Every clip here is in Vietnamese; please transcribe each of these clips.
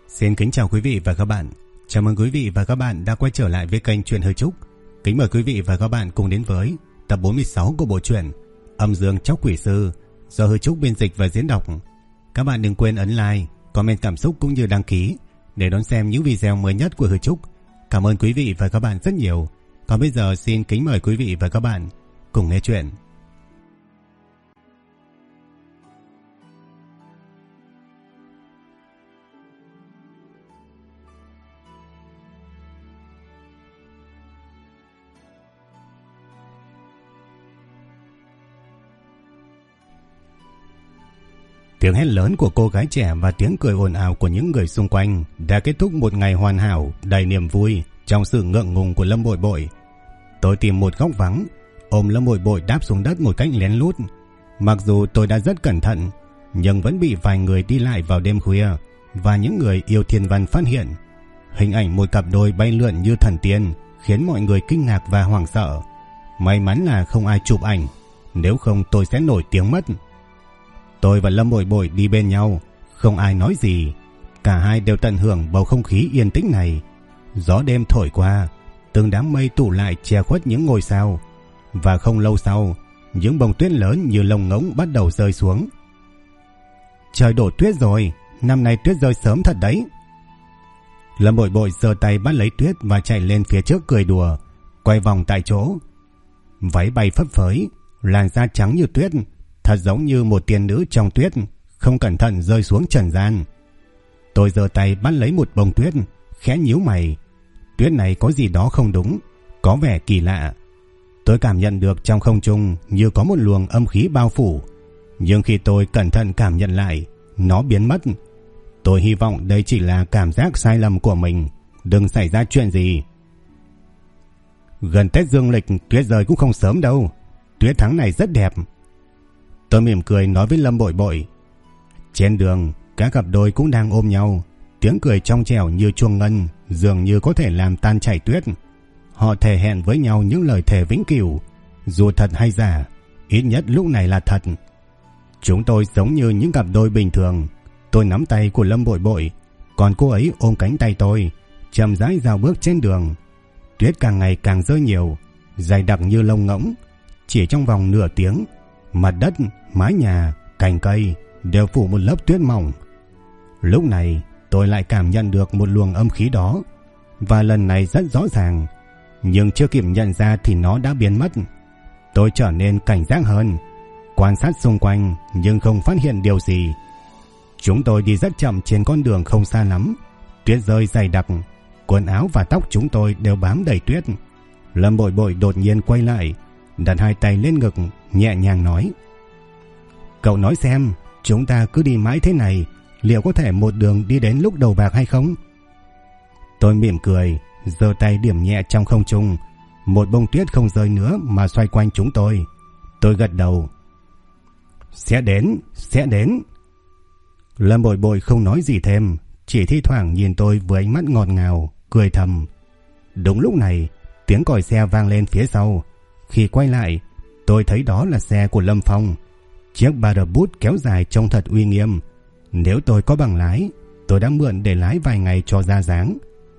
Xin kính chào quý vị và các bạn. Chào mừng quý vị và các bạn đã quay trở lại với kênh Truyện Hơi Trúc. Kính mời quý vị và các bạn cùng đến với tập 46 của bộ truyện Âm Dương Chóc Quỷ Sư do Hơi Trúc biên dịch và diễn đọc. Các bạn đừng quên ấn like, comment cảm xúc cũng như đăng ký để đón xem những video mới nhất của Hơi Trúc. Cảm ơn quý vị và các bạn rất nhiều. Còn bây giờ xin kính mời quý vị và các bạn cùng nghe chuyện. Tiếng hét lớn của cô gái trẻ và tiếng cười ồn ào của những người xung quanh đã kết thúc một ngày hoàn hảo đầy niềm vui trong sự ngượng ngùng của Lâm Bội Bội. Tôi tìm một góc vắng, ôm Lâm Bội Bội đáp xuống đất một cách lén lút. Mặc dù tôi đã rất cẩn thận, nhưng vẫn bị vài người đi lại vào đêm khuya và những người yêu thiên văn phát hiện. Hình ảnh một cặp đôi bay lượn như thần tiên khiến mọi người kinh ngạc và hoảng sợ. May mắn là không ai chụp ảnh, nếu không tôi sẽ nổi tiếng mất. Tôi và Lâm Bội Bội đi bên nhau, không ai nói gì. Cả hai đều tận hưởng bầu không khí yên tĩnh này. Gió đêm thổi qua, từng đám mây tụ lại che khuất những ngôi sao. Và không lâu sau, những bông tuyết lớn như lông ngỗng bắt đầu rơi xuống. Trời đổ tuyết rồi, năm nay tuyết rơi sớm thật đấy. Lâm Bội Bội giơ tay bắt lấy tuyết và chạy lên phía trước cười đùa, quay vòng tại chỗ. Váy bay phấp phới, làn da trắng như tuyết, thật giống như một tiên nữ trong tuyết, không cẩn thận rơi xuống trần gian. Tôi giơ tay bắt lấy một bông tuyết, khẽ nhíu mày. Tuyết này có gì đó không đúng, có vẻ kỳ lạ. Tôi cảm nhận được trong không trung như có một luồng âm khí bao phủ, nhưng khi tôi cẩn thận cảm nhận lại, nó biến mất. Tôi hy vọng đây chỉ là cảm giác sai lầm của mình, đừng xảy ra chuyện gì. Gần Tết Dương lịch tuyết rơi cũng không sớm đâu, tuyết tháng này rất đẹp. Tôi mỉm cười nói với Lâm Bội Bội. Trên đường, các cặp đôi cũng đang ôm nhau, tiếng cười trong trẻo như chuông ngân, dường như có thể làm tan chảy tuyết. Họ thề hẹn với nhau những lời thề vĩnh cửu, dù thật hay giả, ít nhất lúc này là thật. Chúng tôi giống như những cặp đôi bình thường. Tôi nắm tay của Lâm Bội Bội, còn cô ấy ôm cánh tay tôi, chậm rãi dạo bước trên đường. Tuyết càng ngày càng rơi nhiều, dày đặc như lông ngỗng. Chỉ trong vòng nửa tiếng, mặt đất, mái nhà, cành cây đều phủ một lớp tuyết mỏng. Lúc này tôi lại cảm nhận được một luồng âm khí đó, và lần này rất rõ ràng, nhưng chưa kịp nhận ra thì nó đã biến mất. Tôi trở nên cảnh giác hơn, quan sát xung quanh nhưng không phát hiện điều gì. Chúng tôi đi rất chậm trên con đường không xa lắm, tuyết rơi dày đặc, quần áo và tóc chúng tôi đều bám đầy tuyết. Lâm Bội Bội đột nhiên quay lại, đặt hai tay lên ngực, nhẹ nhàng nói: Cậu nói xem, chúng ta cứ đi mãi thế này, liệu có thể một đường đi đến lúc đầu bạc hay không? Tôi mỉm cười, giơ tay điểm nhẹ trong không trung. Một bông tuyết không rơi nữa mà xoay quanh chúng tôi. Tôi gật đầu. Sẽ đến, sẽ đến. Lâm Bội Bội không nói gì thêm, chỉ thi thoảng nhìn tôi với ánh mắt ngọt ngào, cười thầm. Đúng lúc này, tiếng còi xe vang lên phía sau. Khi quay lại, tôi thấy đó là xe của Lâm Phong. Chiếc Bader Bút kéo dài trông thật uy nghiêm. Nếu tôi có bằng lái, tôi đã mượn để lái vài ngày cho ra dáng.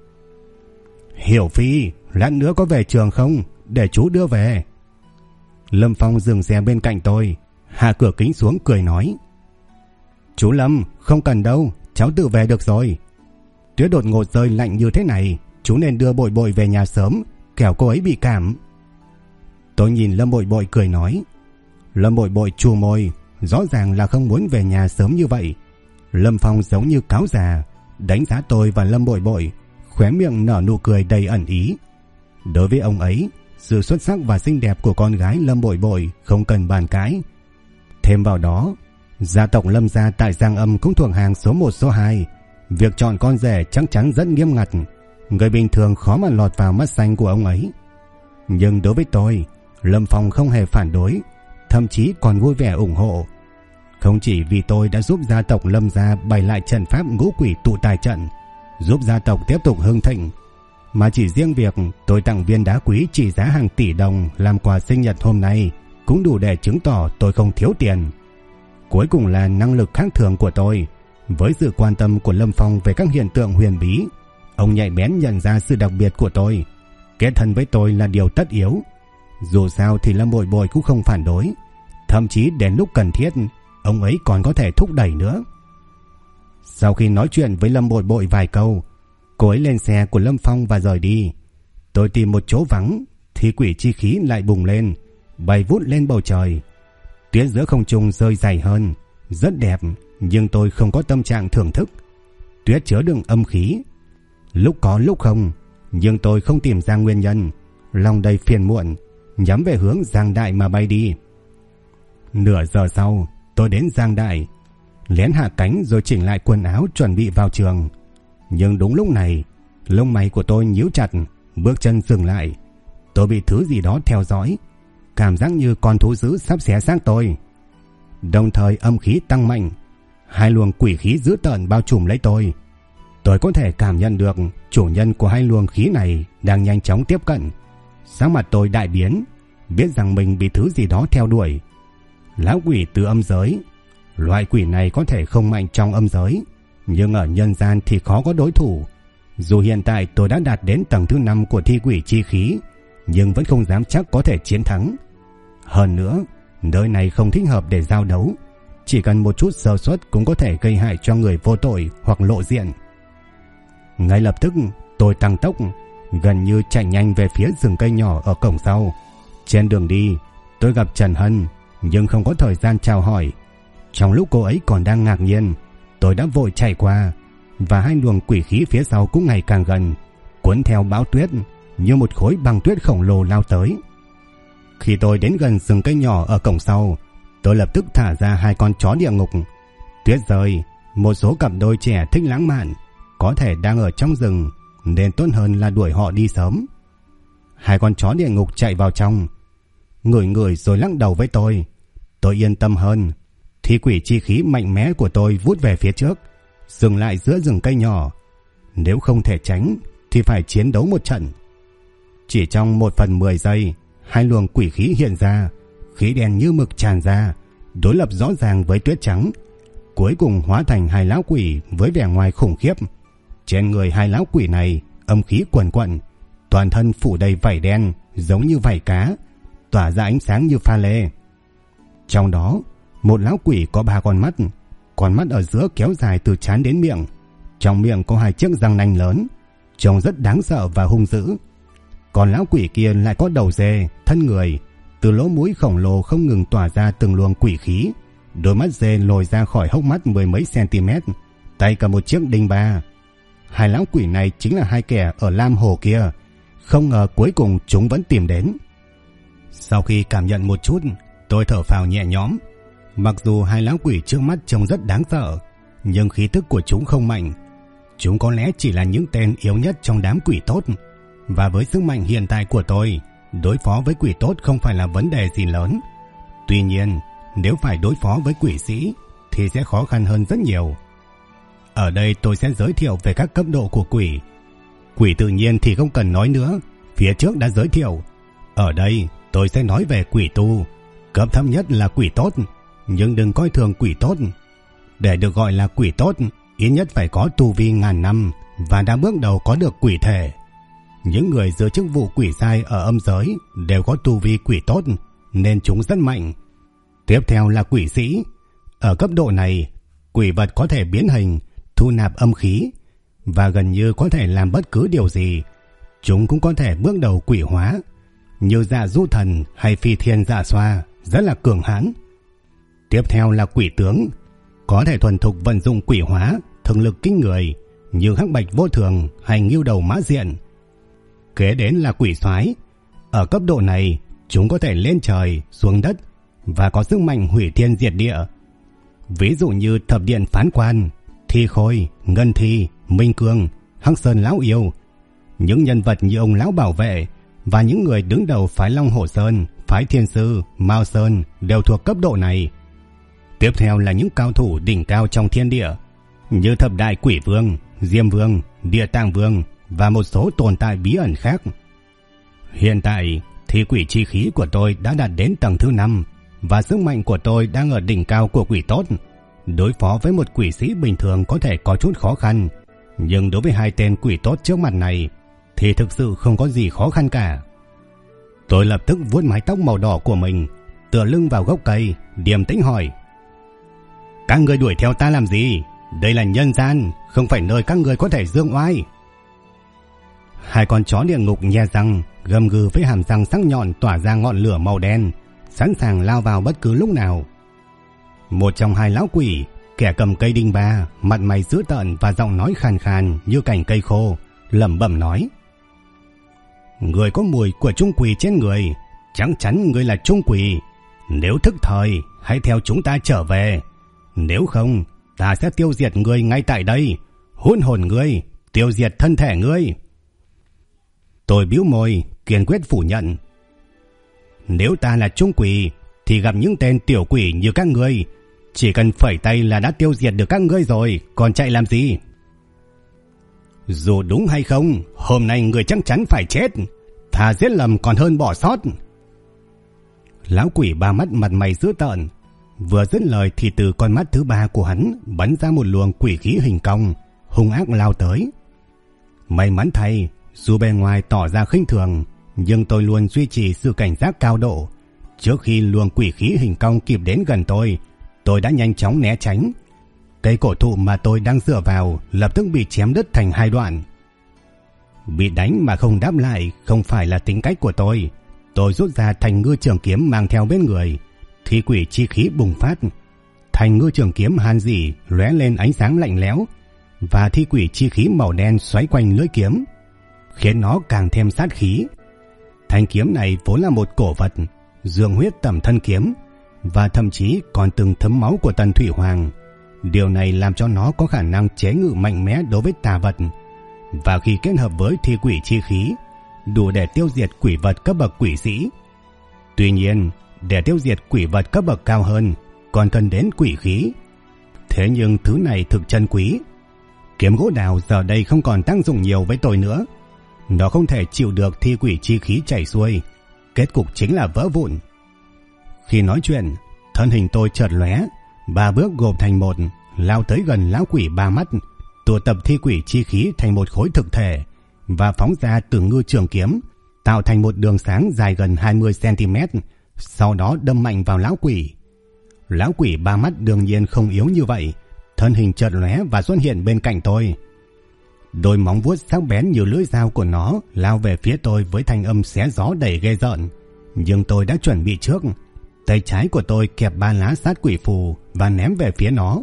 Hiểu Phi, lát nữa có về trường không? Để chú đưa về. Lâm Phong dừng xe bên cạnh tôi, hạ cửa kính xuống cười nói: Chú Lâm, không cần đâu, cháu tự về được rồi. Tuyết đột ngột rơi lạnh như thế này, chú nên đưa Bội Bội về nhà sớm, kẻo cô ấy bị cảm. Tôi nhìn Lâm Bội Bội cười nói. Lâm Bội Bội chua môi, rõ ràng là không muốn về nhà sớm như vậy. Lâm Phong giống như cáo già, đánh giá tôi và Lâm Bội Bội, khóe miệng nở nụ cười đầy ẩn ý. Đối với ông ấy, sự xuất sắc và xinh đẹp của con gái Lâm Bội Bội không cần bàn cãi. Thêm vào đó, gia tộc Lâm gia tại Giang Âm cũng thuộc hàng số 1 số 2. Việc chọn con rể chắc chắn rất nghiêm ngặt, người bình thường khó mà lọt vào mắt xanh của ông ấy. Nhưng đối với tôi, Lâm Phong không hề phản đối, thậm chí còn vui vẻ ủng hộ. Không chỉ vì tôi đã giúp gia tộc Lâm gia bày lại trận pháp ngũ quỷ tụ tài trận, giúp gia tộc tiếp tục hưng thịnh, mà chỉ riêng việc tôi tặng viên đá quý trị giá hàng tỷ đồng làm quà sinh nhật hôm nay cũng đủ để chứng tỏ tôi không thiếu tiền. Cuối cùng là năng lực khác thường của tôi, Với sự quan tâm của Lâm Phong về các hiện tượng huyền bí, ông nhạy bén nhận ra sự đặc biệt của tôi. Kết thân với tôi là điều tất yếu. Dù sao thì Lâm Bội Bội cũng không phản đối. Thậm chí đến lúc cần thiết, ông ấy còn có thể thúc đẩy nữa. Sau khi nói chuyện với Lâm Bội Bội vài câu, cô ấy lên xe của Lâm Phong và rời đi. Tôi tìm một chỗ vắng thì quỷ chi khí lại bùng lên, bay vút lên bầu trời. Tuyết giữa không trung rơi dày hơn, rất đẹp, nhưng tôi không có tâm trạng thưởng thức. Tuyết chứa đựng âm khí, lúc có lúc không, nhưng tôi không tìm ra nguyên nhân. Lòng đầy phiền muộn, nhắm về hướng Giang Đại mà bay đi. Nửa giờ sau, tôi đến Giang Đại, lén hạ cánh rồi chỉnh lại quần áo chuẩn bị vào trường. Nhưng đúng lúc này, lông mày của tôi nhíu chặt, bước chân dừng lại. Tôi bị thứ gì đó theo dõi, cảm giác như con thú dữ sắp xé xác tôi. Đồng thời âm khí tăng mạnh, hai luồng quỷ khí dữ tợn bao trùm lấy tôi. Tôi có thể cảm nhận được chủ nhân của hai luồng khí này đang nhanh chóng tiếp cận. Sắc mặt tôi đại biến, biết rằng mình bị thứ gì đó theo đuổi. Lão quỷ từ âm giới. Loại quỷ này có thể không mạnh trong âm giới, nhưng ở nhân gian thì khó có đối thủ. Dù hiện tại tôi đã đạt đến tầng thứ 5 của thi quỷ chi khí, nhưng vẫn không dám chắc có thể chiến thắng. Hơn nữa, nơi này không thích hợp để giao đấu. Chỉ cần một chút sơ suất cũng có thể gây hại cho người vô tội hoặc lộ diện. Ngay lập tức tôi tăng tốc, gần như chạy nhanh về phía rừng cây nhỏ ở cổng sau. Trên đường đi, tôi gặp Trần Hân, nhưng không có thời gian chào hỏi. Trong lúc cô ấy còn đang ngạc nhiên, tôi đã vội chạy qua, và hai luồng quỷ khí phía sau cũng ngày càng gần, cuốn theo bão tuyết như một khối băng tuyết khổng lồ lao tới. Khi tôi đến gần rừng cây nhỏ ở cổng sau, tôi lập tức thả ra hai con chó địa ngục. Tuyết rơi, một số cặp đôi trẻ thích lãng mạn, có thể đang ở trong rừng, nên tốt hơn là đuổi họ đi sớm. Hai con chó địa ngục chạy vào trong, ngửi rồi lắc đầu với tôi. Tôi yên tâm hơn. Thi quỷ chi khí mạnh mẽ của tôi vút về phía trước, dừng lại giữa rừng cây nhỏ. Nếu không thể tránh thì phải chiến đấu một trận. Chỉ trong 1/10 giây, hai luồng quỷ khí hiện ra, khí đen như mực tràn ra, đối lập rõ ràng với tuyết trắng, cuối cùng hóa thành hai lão quỷ với vẻ ngoài khủng khiếp. Trên người hai lão quỷ này âm khí quần quận, toàn thân phủ đầy vảy đen giống như vảy cá, tỏa ra ánh sáng như pha lê. Trong đó, một lão quỷ có 3 con mắt ở giữa kéo dài từ trán đến miệng. Trong miệng có 2 chiếc răng nanh lớn, trông rất đáng sợ và hung dữ. Còn lão quỷ kia lại có đầu dê, thân người, từ lỗ mũi khổng lồ không ngừng tỏa ra từng luồng quỷ khí. Đôi mắt dê lồi ra khỏi hốc mắt 10 mấy cm, tay cầm một chiếc đinh ba. Hai lão quỷ này chính là hai kẻ ở Lam Hồ kia. Không ngờ cuối cùng chúng vẫn tìm đến. Sau khi cảm nhận một chút, tôi thở phào nhẹ nhõm. Mặc dù hai lão quỷ trước mắt trông rất đáng sợ, nhưng khí tức của chúng không mạnh. Chúng có lẽ chỉ là những tên yếu nhất trong đám quỷ tốt. Và với sức mạnh hiện tại của tôi, đối phó với quỷ tốt không phải là vấn đề gì lớn. Tuy nhiên, nếu phải đối phó với quỷ sĩ thì sẽ khó khăn hơn rất nhiều. Ở đây tôi sẽ giới thiệu về các cấp độ của quỷ. Quỷ tự nhiên thì không cần nói nữa, phía trước đã giới thiệu. Ở đây tôi sẽ nói về quỷ tu. Cấp thấp nhất là quỷ tốt, nhưng đừng coi thường quỷ tốt. Để được gọi là quỷ tốt, ít nhất phải có tu vi ngàn năm và đã bước đầu có được quỷ thể. Những người giữ chức vụ quỷ sai ở âm giới đều có tu vi quỷ tốt, nên chúng rất mạnh. Tiếp theo là quỷ sĩ. Ở cấp độ này, quỷ vật có thể biến hình, thu nạp âm khí và gần như có thể làm bất cứ điều gì. Chúng cũng có thể bước đầu quỷ hóa, như Dạ Du Thần hay Phi Thiên Dạ Xoa, rất là cường hãn. Tiếp theo là quỷ tướng, có thể thuần thục vận dụng quỷ hóa, thực lực kinh người, như Hắc Bạch Vô Thường hay Ngưu Đầu Mã Diện. Kế đến là quỷ soái. Ở cấp độ này, chúng có thể lên trời, xuống đất và có sức mạnh hủy thiên diệt địa. Ví dụ như Thập Điện Phán Quan, Thi Khôi, Ngân Thi, Minh Cương, Hắc Sơn Lão Yêu. Những nhân vật như ông Lão Bảo Vệ và những người đứng đầu phái Long Hổ Sơn, phái Thiên Sư, Mao Sơn đều thuộc cấp độ này. Tiếp theo là những cao thủ đỉnh cao trong thiên địa, như Thập Đại Quỷ Vương, Diêm Vương, Địa Tạng Vương và một số tồn tại bí ẩn khác. Hiện tại thì quỷ chi khí của tôi đã đạt đến tầng thứ 5 và sức mạnh của tôi đang ở đỉnh cao của quỷ tốt. Đối phó với một quỷ sĩ bình thường có thể có chút khó khăn, nhưng đối với hai tên quỷ tốt trước mặt này thì thực sự không có gì khó khăn cả. Tôi lập tức vuốt mái tóc màu đỏ của mình, tựa lưng vào gốc cây, điềm tĩnh hỏi: các người đuổi theo ta làm gì? Đây là nhân gian, không phải nơi các người có thể dương oai. Hai con chó địa ngục nhe răng, gầm gừ với hàm răng sắc nhọn tỏa ra ngọn lửa màu đen, sẵn sàng lao vào bất cứ lúc nào. Một trong hai lão quỷ, kẻ cầm cây đinh ba, mặt mày dữ tợn và giọng nói khàn khàn như cành cây khô, lẩm bẩm nói: người có mùi của trung quỷ trên người, chắc chắn người là trung quỷ. Nếu thức thời, hãy theo chúng ta trở về. Nếu không, ta sẽ tiêu diệt ngươi ngay tại đây, hôn hồn ngươi, tiêu diệt thân thể ngươi. Tôi bĩu môi, kiên quyết phủ nhận: nếu ta là trung quỷ, thì gặp những tên tiểu quỷ như các ngươi, chỉ cần phẩy tay là đã tiêu diệt được các ngươi rồi, còn chạy làm gì? Dù đúng hay không, hôm nay người chắc chắn phải chết. Thà giết lầm còn hơn bỏ sót. Lão quỷ ba mắt mặt mày dữ tợn, vừa dứt lời thì từ con mắt thứ ba của hắn bắn ra một luồng quỷ khí hình cong, hung ác lao tới. May mắn thay, dù bề ngoài tỏ ra khinh thường, nhưng tôi luôn duy trì sự cảnh giác cao độ. Trước khi luồng quỷ khí hình cong kịp đến gần tôi đã nhanh chóng né tránh. Cây cổ thụ mà tôi đang dựa vào lập tức bị chém đứt thành hai đoạn. Bị đánh mà không đáp lại không phải là tính cách của tôi. Tôi rút ra thanh ngư trường kiếm mang theo bên người, thi quỷ chi khí bùng phát. Thanh ngư trường kiếm han dỉ lóe lên ánh sáng lạnh lẽo, và thi quỷ chi khí màu đen xoáy quanh lưỡi kiếm, khiến nó càng thêm sát khí. Thanh kiếm này vốn là một cổ vật, dương huyết tẩm thân kiếm, và thậm chí còn từng thấm máu của Tần Thủy Hoàng. Điều này làm cho nó có khả năng chế ngự mạnh mẽ đối với tà vật, và khi kết hợp với thi quỷ chi khí, đủ để tiêu diệt quỷ vật cấp bậc quỷ sĩ. Tuy nhiên, để tiêu diệt quỷ vật cấp bậc cao hơn còn cần đến quỷ khí. Thế nhưng thứ này thực chân quý. Kiếm gỗ đào giờ đây không còn tác dụng nhiều với tôi nữa. Nó không thể chịu được thi quỷ chi khí chảy xuôi, kết cục chính là vỡ vụn. Khi nói chuyện, thân hình tôi chợt lóe, 3 bước gộp thành một, lao tới gần lão quỷ ba mắt, tụ tập thi quỷ chi khí thành một khối thực thể và phóng ra từ ngư trường kiếm, tạo thành một đường sáng dài gần 20 cm, sau đó đâm mạnh vào lão quỷ. Lão quỷ ba mắt đương nhiên không yếu như vậy, thân hình chợt lóe và xuất hiện bên cạnh tôi. Đôi móng vuốt sắc bén như lưỡi dao của nó lao về phía tôi với thanh âm xé gió đầy ghê rợn, nhưng tôi đã chuẩn bị trước. Tay trái của tôi kẹp 3 lá sát quỷ phù và ném về phía nó.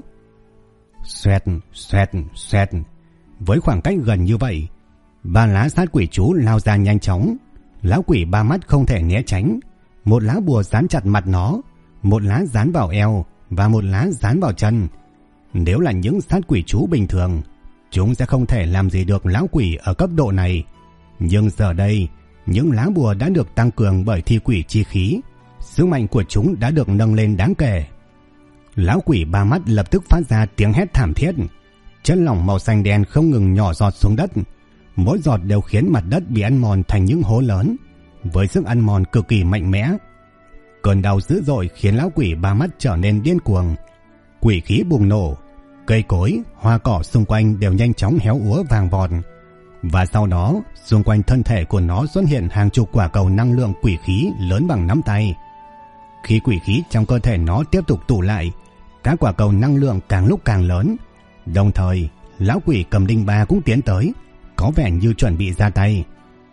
Xoẹt, xoẹt, xoẹt. Với khoảng cách gần như vậy, 3 lá sát quỷ chú lao ra nhanh chóng. Lão quỷ ba mắt không thể né tránh. Một lá bùa dán chặt mặt nó, một lá dán vào eo và một lá dán vào chân. Nếu là những sát quỷ chú bình thường, chúng sẽ không thể làm gì được lão quỷ ở cấp độ này. Nhưng giờ đây, những lá bùa đã được tăng cường bởi thi quỷ chi khí, sức mạnh của chúng đã được nâng lên đáng kể. Lão quỷ ba mắt lập tức phát ra tiếng hét thảm thiết. Chất lỏng màu xanh đen không ngừng nhỏ giọt xuống đất. Mỗi giọt đều khiến mặt đất bị ăn mòn thành những hố lớn, với sức ăn mòn cực kỳ mạnh mẽ. Cơn đau dữ dội khiến lão quỷ ba mắt trở nên điên cuồng. Quỷ khí bùng nổ, cây cối, hoa cỏ xung quanh đều nhanh chóng héo úa vàng vọt. Và sau đó, xung quanh thân thể của nó xuất hiện hàng chục quả cầu năng lượng quỷ khí lớn bằng nắm tay. Khi quỷ khí trong cơ thể nó tiếp tục tụ lại, các quả cầu năng lượng càng lúc càng lớn. Đồng thời, lão quỷ cầm đinh ba cũng tiến tới, có vẻ như chuẩn bị ra tay.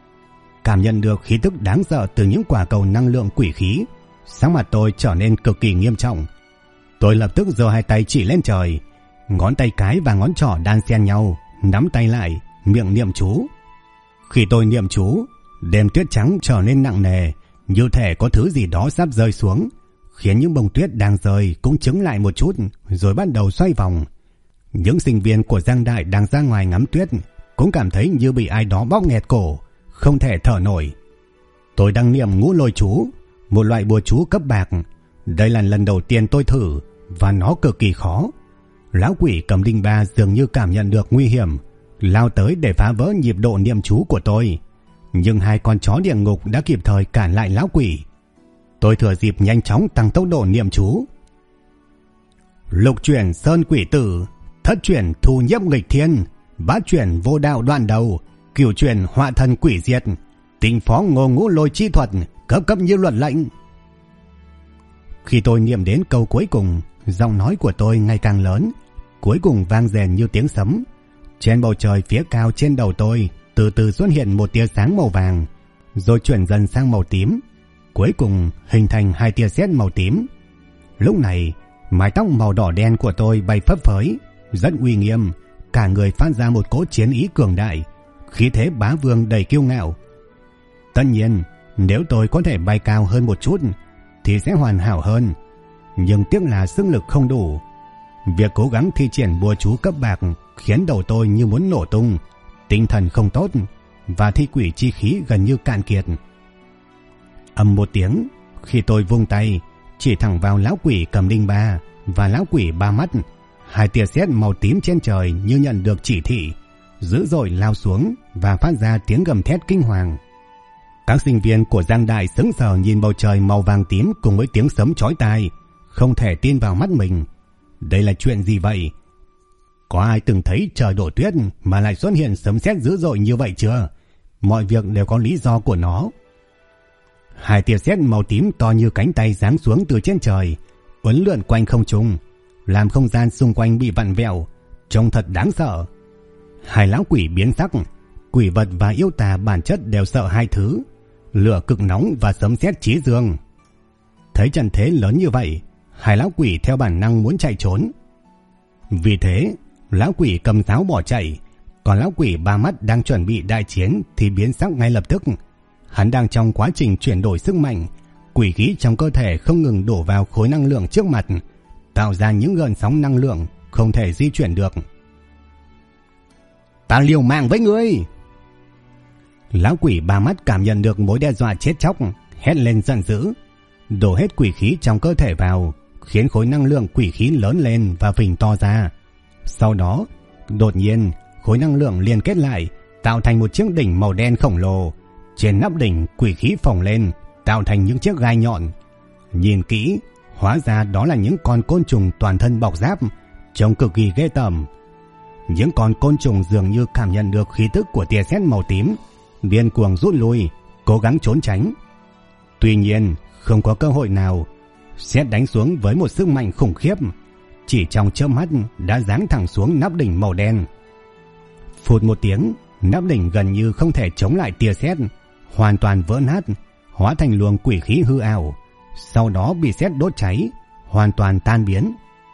Cảm nhận được khí tức đáng sợ từ những quả cầu năng lượng quỷ khí, sắc mặt tôi trở nên cực kỳ nghiêm trọng. Tôi lập tức giơ hai tay chỉ lên trời, ngón tay cái và ngón trỏ đan xen nhau, nắm tay lại, miệng niệm chú. Khi tôi niệm chú, đêm tuyết trắng trở nên nặng nề, như thể có thứ gì đó sắp rơi xuống, khiến những bông tuyết đang rơi cũng chững lại một chút, rồi bắt đầu xoay vòng. Những sinh viên của Giang Đại đang ra ngoài ngắm tuyết cũng cảm thấy như bị ai đó bóp nghẹt cổ, không thể thở nổi. Tôi đang niệm ngũ lôi chú, một loại bùa chú cấp bạc. Đây là lần đầu tiên tôi thử và nó cực kỳ khó. Lão quỷ cầm đinh ba dường như cảm nhận được nguy hiểm, lao tới để phá vỡ nhịp độ niệm chú của tôi. Nhưng hai con chó địa ngục đã kịp thời cản lại lão quỷ. Tôi thừa dịp nhanh chóng tăng tốc độ niệm chú. Lục chuyển sơn quỷ tử, thất chuyển thu nhiếp nghịch thiên, bát chuyển vô đạo đoạn đầu, cửu chuyển họa thần quỷ diệt, tinh phó ngô ngũ lôi chi thuật, cấp cấp như luật lệnh. Khi tôi niệm đến câu cuối cùng, giọng nói của tôi ngày càng lớn, cuối cùng vang rền như tiếng sấm. Trên bầu trời phía cao trên đầu tôi từ từ xuất hiện một tia sáng màu vàng, rồi chuyển dần sang màu tím, cuối cùng hình thành 2 tia sét màu tím. Lúc này, mái tóc màu đỏ đen của tôi bay phấp phới, rất uy nghiêm, cả người phát ra một cỗ chiến ý cường đại, khí thế bá vương đầy kiêu ngạo. Tất nhiên, nếu tôi có thể bay cao hơn một chút thì sẽ hoàn hảo hơn, nhưng tiếc là sức lực không đủ. Việc cố gắng thi triển bùa chú cấp bạc khiến đầu tôi như muốn nổ tung, tinh thần không tốt và thi quỷ chi khí gần như cạn kiệt. Ầm một tiếng, khi tôi vung tay chỉ thẳng vào lão quỷ cầm đinh ba và lão quỷ ba mắt, 2 tia sét màu tím trên trời như nhận được chỉ thị, dữ dội lao xuống và phát ra tiếng gầm thét kinh hoàng. Các sinh viên của Giang Đại sững sờ nhìn bầu trời màu vàng tím cùng với tiếng sấm chói tai, không thể tin vào mắt mình. Đây là chuyện gì vậy? Có ai từng thấy trời đổ tuyết mà lại xuất hiện sấm sét dữ dội như vậy chưa? Mọi việc đều có lý do của nó. 2 tia sét màu tím to như cánh tay giáng xuống từ trên trời, uốn lượn quanh không trung, làm không gian xung quanh bị vặn vẹo, trông thật đáng sợ. 2 lão quỷ biến sắc, quỷ vật và yêu tà bản chất đều sợ 2 thứ: lửa cực nóng và sấm sét chí dương. Thấy trận thế lớn như vậy, 2 lão quỷ theo bản năng muốn chạy trốn. Vì thế, lão quỷ cầm giáo bỏ chạy, còn lão quỷ ba mắt đang chuẩn bị đại chiến thì biến sắc ngay lập tức. Hắn đang trong quá trình chuyển đổi sức mạnh, quỷ khí trong cơ thể không ngừng đổ vào khối năng lượng trước mặt, tạo ra những gợn sóng năng lượng không thể di chuyển được. Ta liều mạng với ngươi! Lão quỷ ba mắt cảm nhận được mối đe dọa chết chóc, hét lên giận dữ, đổ hết quỷ khí trong cơ thể vào, khiến khối năng lượng quỷ khí lớn lên và phình to ra. Sau đó, đột nhiên, khối năng lượng liên kết lại, tạo thành một chiếc đỉnh màu đen khổng lồ. Trên nắp đỉnh quỷ khí phồng lên, tạo thành những chiếc gai nhọn. Nhìn kỹ, hóa ra đó là những con côn trùng toàn thân bọc giáp, trông cực kỳ ghê tởm. Những con côn trùng dường như cảm nhận được khí tức của tia sét màu tím, điên cuồng rút lui, cố gắng trốn tránh. Tuy nhiên, không có cơ hội nào. Sét đánh xuống với một sức mạnh khủng khiếp, chỉ trong chớp mắt đã giáng thẳng xuống nắp đỉnh màu đen. Phụt một tiếng, nắp đỉnh gần như không thể chống lại tia sét, hoàn toàn vỡ nát, hóa thành luồng quỷ khí hư ảo, sau đó bị sét đốt cháy, hoàn toàn tan biến.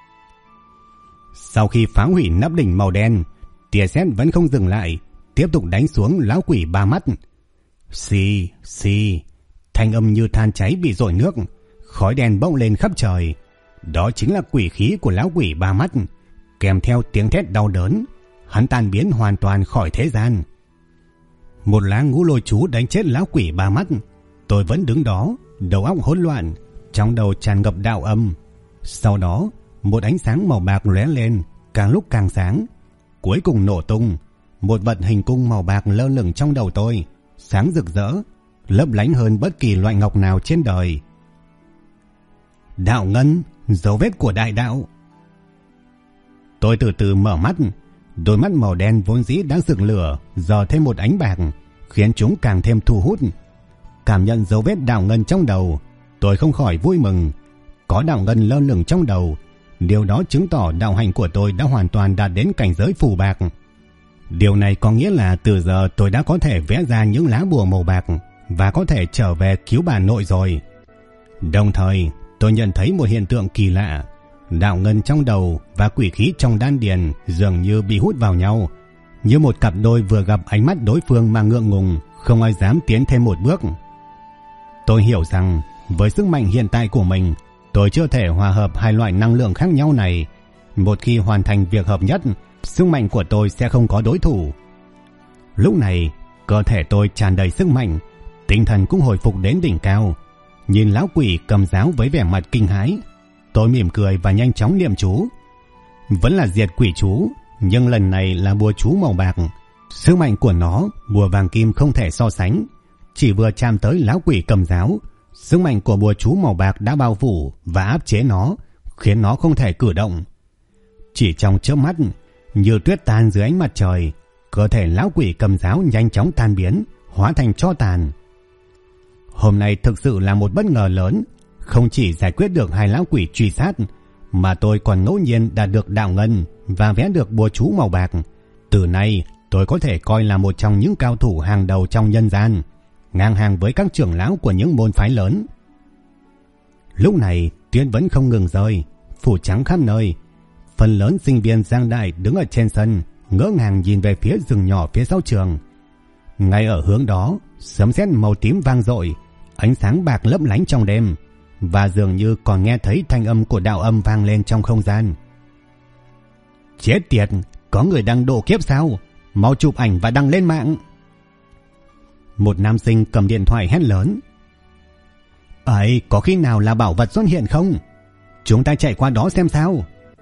Sau khi phá hủy nắp đỉnh màu đen, tia sét vẫn không dừng lại, tiếp tục đánh xuống lão quỷ ba mắt. Xì xì, thanh âm như than cháy bị dội nước, khói đen bốc lên khắp trời. Đó chính là quỷ khí của lão quỷ ba mắt, kèm theo tiếng thét đau đớn. Hắn tan biến hoàn toàn khỏi thế gian. Một lá ngũ lôi chú đánh chết lão quỷ ba mắt. Tôi vẫn đứng đó, đầu óc hỗn loạn, trong đầu tràn ngập đạo âm. Sau đó, một ánh sáng màu bạc lóe lên, càng lúc càng sáng, cuối cùng nổ tung. Một vật hình cung màu bạc lơ lửng trong đầu tôi, sáng rực rỡ, lấp lánh hơn bất kỳ loại ngọc nào trên đời. Đạo ngân, dấu vết của đại đạo. Tôi từ từ mở mắt, đôi mắt màu đen vốn dĩ đã rực lửa giờ thêm một ánh bạc, khiến chúng càng thêm thu hút. Cảm nhận dấu vết đạo ngân trong đầu, tôi không khỏi vui mừng. Có đạo ngân lơ lửng trong đầu, điều đó chứng tỏ đạo hành của tôi đã hoàn toàn đạt đến cảnh giới phù bạc. Điều này có nghĩa là từ giờ tôi đã có thể vẽ ra những lá bùa màu bạc và có thể trở về cứu bà nội rồi. Đồng thời, tôi nhận thấy một hiện tượng kỳ lạ. Đạo ngân trong đầu và quỷ khí trong đan điền dường như bị hút vào nhau, như một cặp đôi vừa gặp ánh mắt đối phương mà ngượng ngùng, không ai dám tiến thêm một bước. Tôi hiểu rằng với sức mạnh hiện tại của mình, tôi chưa thể hòa hợp 2 loại năng lượng khác nhau này. Một khi hoàn thành việc hợp nhất, sức mạnh của tôi sẽ không có đối thủ. Lúc này, cơ thể tôi tràn đầy sức mạnh, tinh thần cũng hồi phục đến đỉnh cao. Nhìn lão quỷ cầm giáo với vẻ mặt kinh hãi, tôi mỉm cười và nhanh chóng niệm chú. Vẫn là diệt quỷ chú, nhưng lần này là bùa chú màu bạc. Sức mạnh của nó, bùa vàng kim không thể so sánh. Chỉ vừa chạm tới lão quỷ cầm giáo, sức mạnh của bùa chú màu bạc đã bao phủ và áp chế nó, khiến nó không thể cử động. Chỉ trong chớp mắt, như tuyết tan dưới ánh mặt trời, cơ thể lão quỷ cầm giáo nhanh chóng tan biến, hóa thành tro tàn. Hôm nay thực sự là một bất ngờ lớn, không chỉ giải quyết được hai lão quỷ truy sát, mà tôi còn ngẫu nhiên đạt được đạo ngân và vẽ được bùa chú màu bạc. Từ nay, tôi có thể coi là một trong những cao thủ hàng đầu trong nhân gian, ngang hàng với các trưởng lão của những môn phái lớn. Lúc này, tuyết vẫn không ngừng rơi, phủ trắng khắp nơi. Phần lớn sinh viên Giang Đại đứng ở trên sân, ngỡ ngàng nhìn về phía rừng nhỏ phía sau trường. Ngay ở hướng đó, sấm sét màu tím vang dội, ánh sáng bạc lấp lánh trong đêm, và dường như còn nghe thấy thanh âm của đạo âm vang lên trong không gian. Chết tiệt, có người đang độ kiếp sao? Mau chụp ảnh và đăng lên mạng. Một nam sinh cầm điện thoại hét lớn. Ấy, có khi nào là bảo vật xuất hiện không? Chúng ta chạy qua đó xem sao.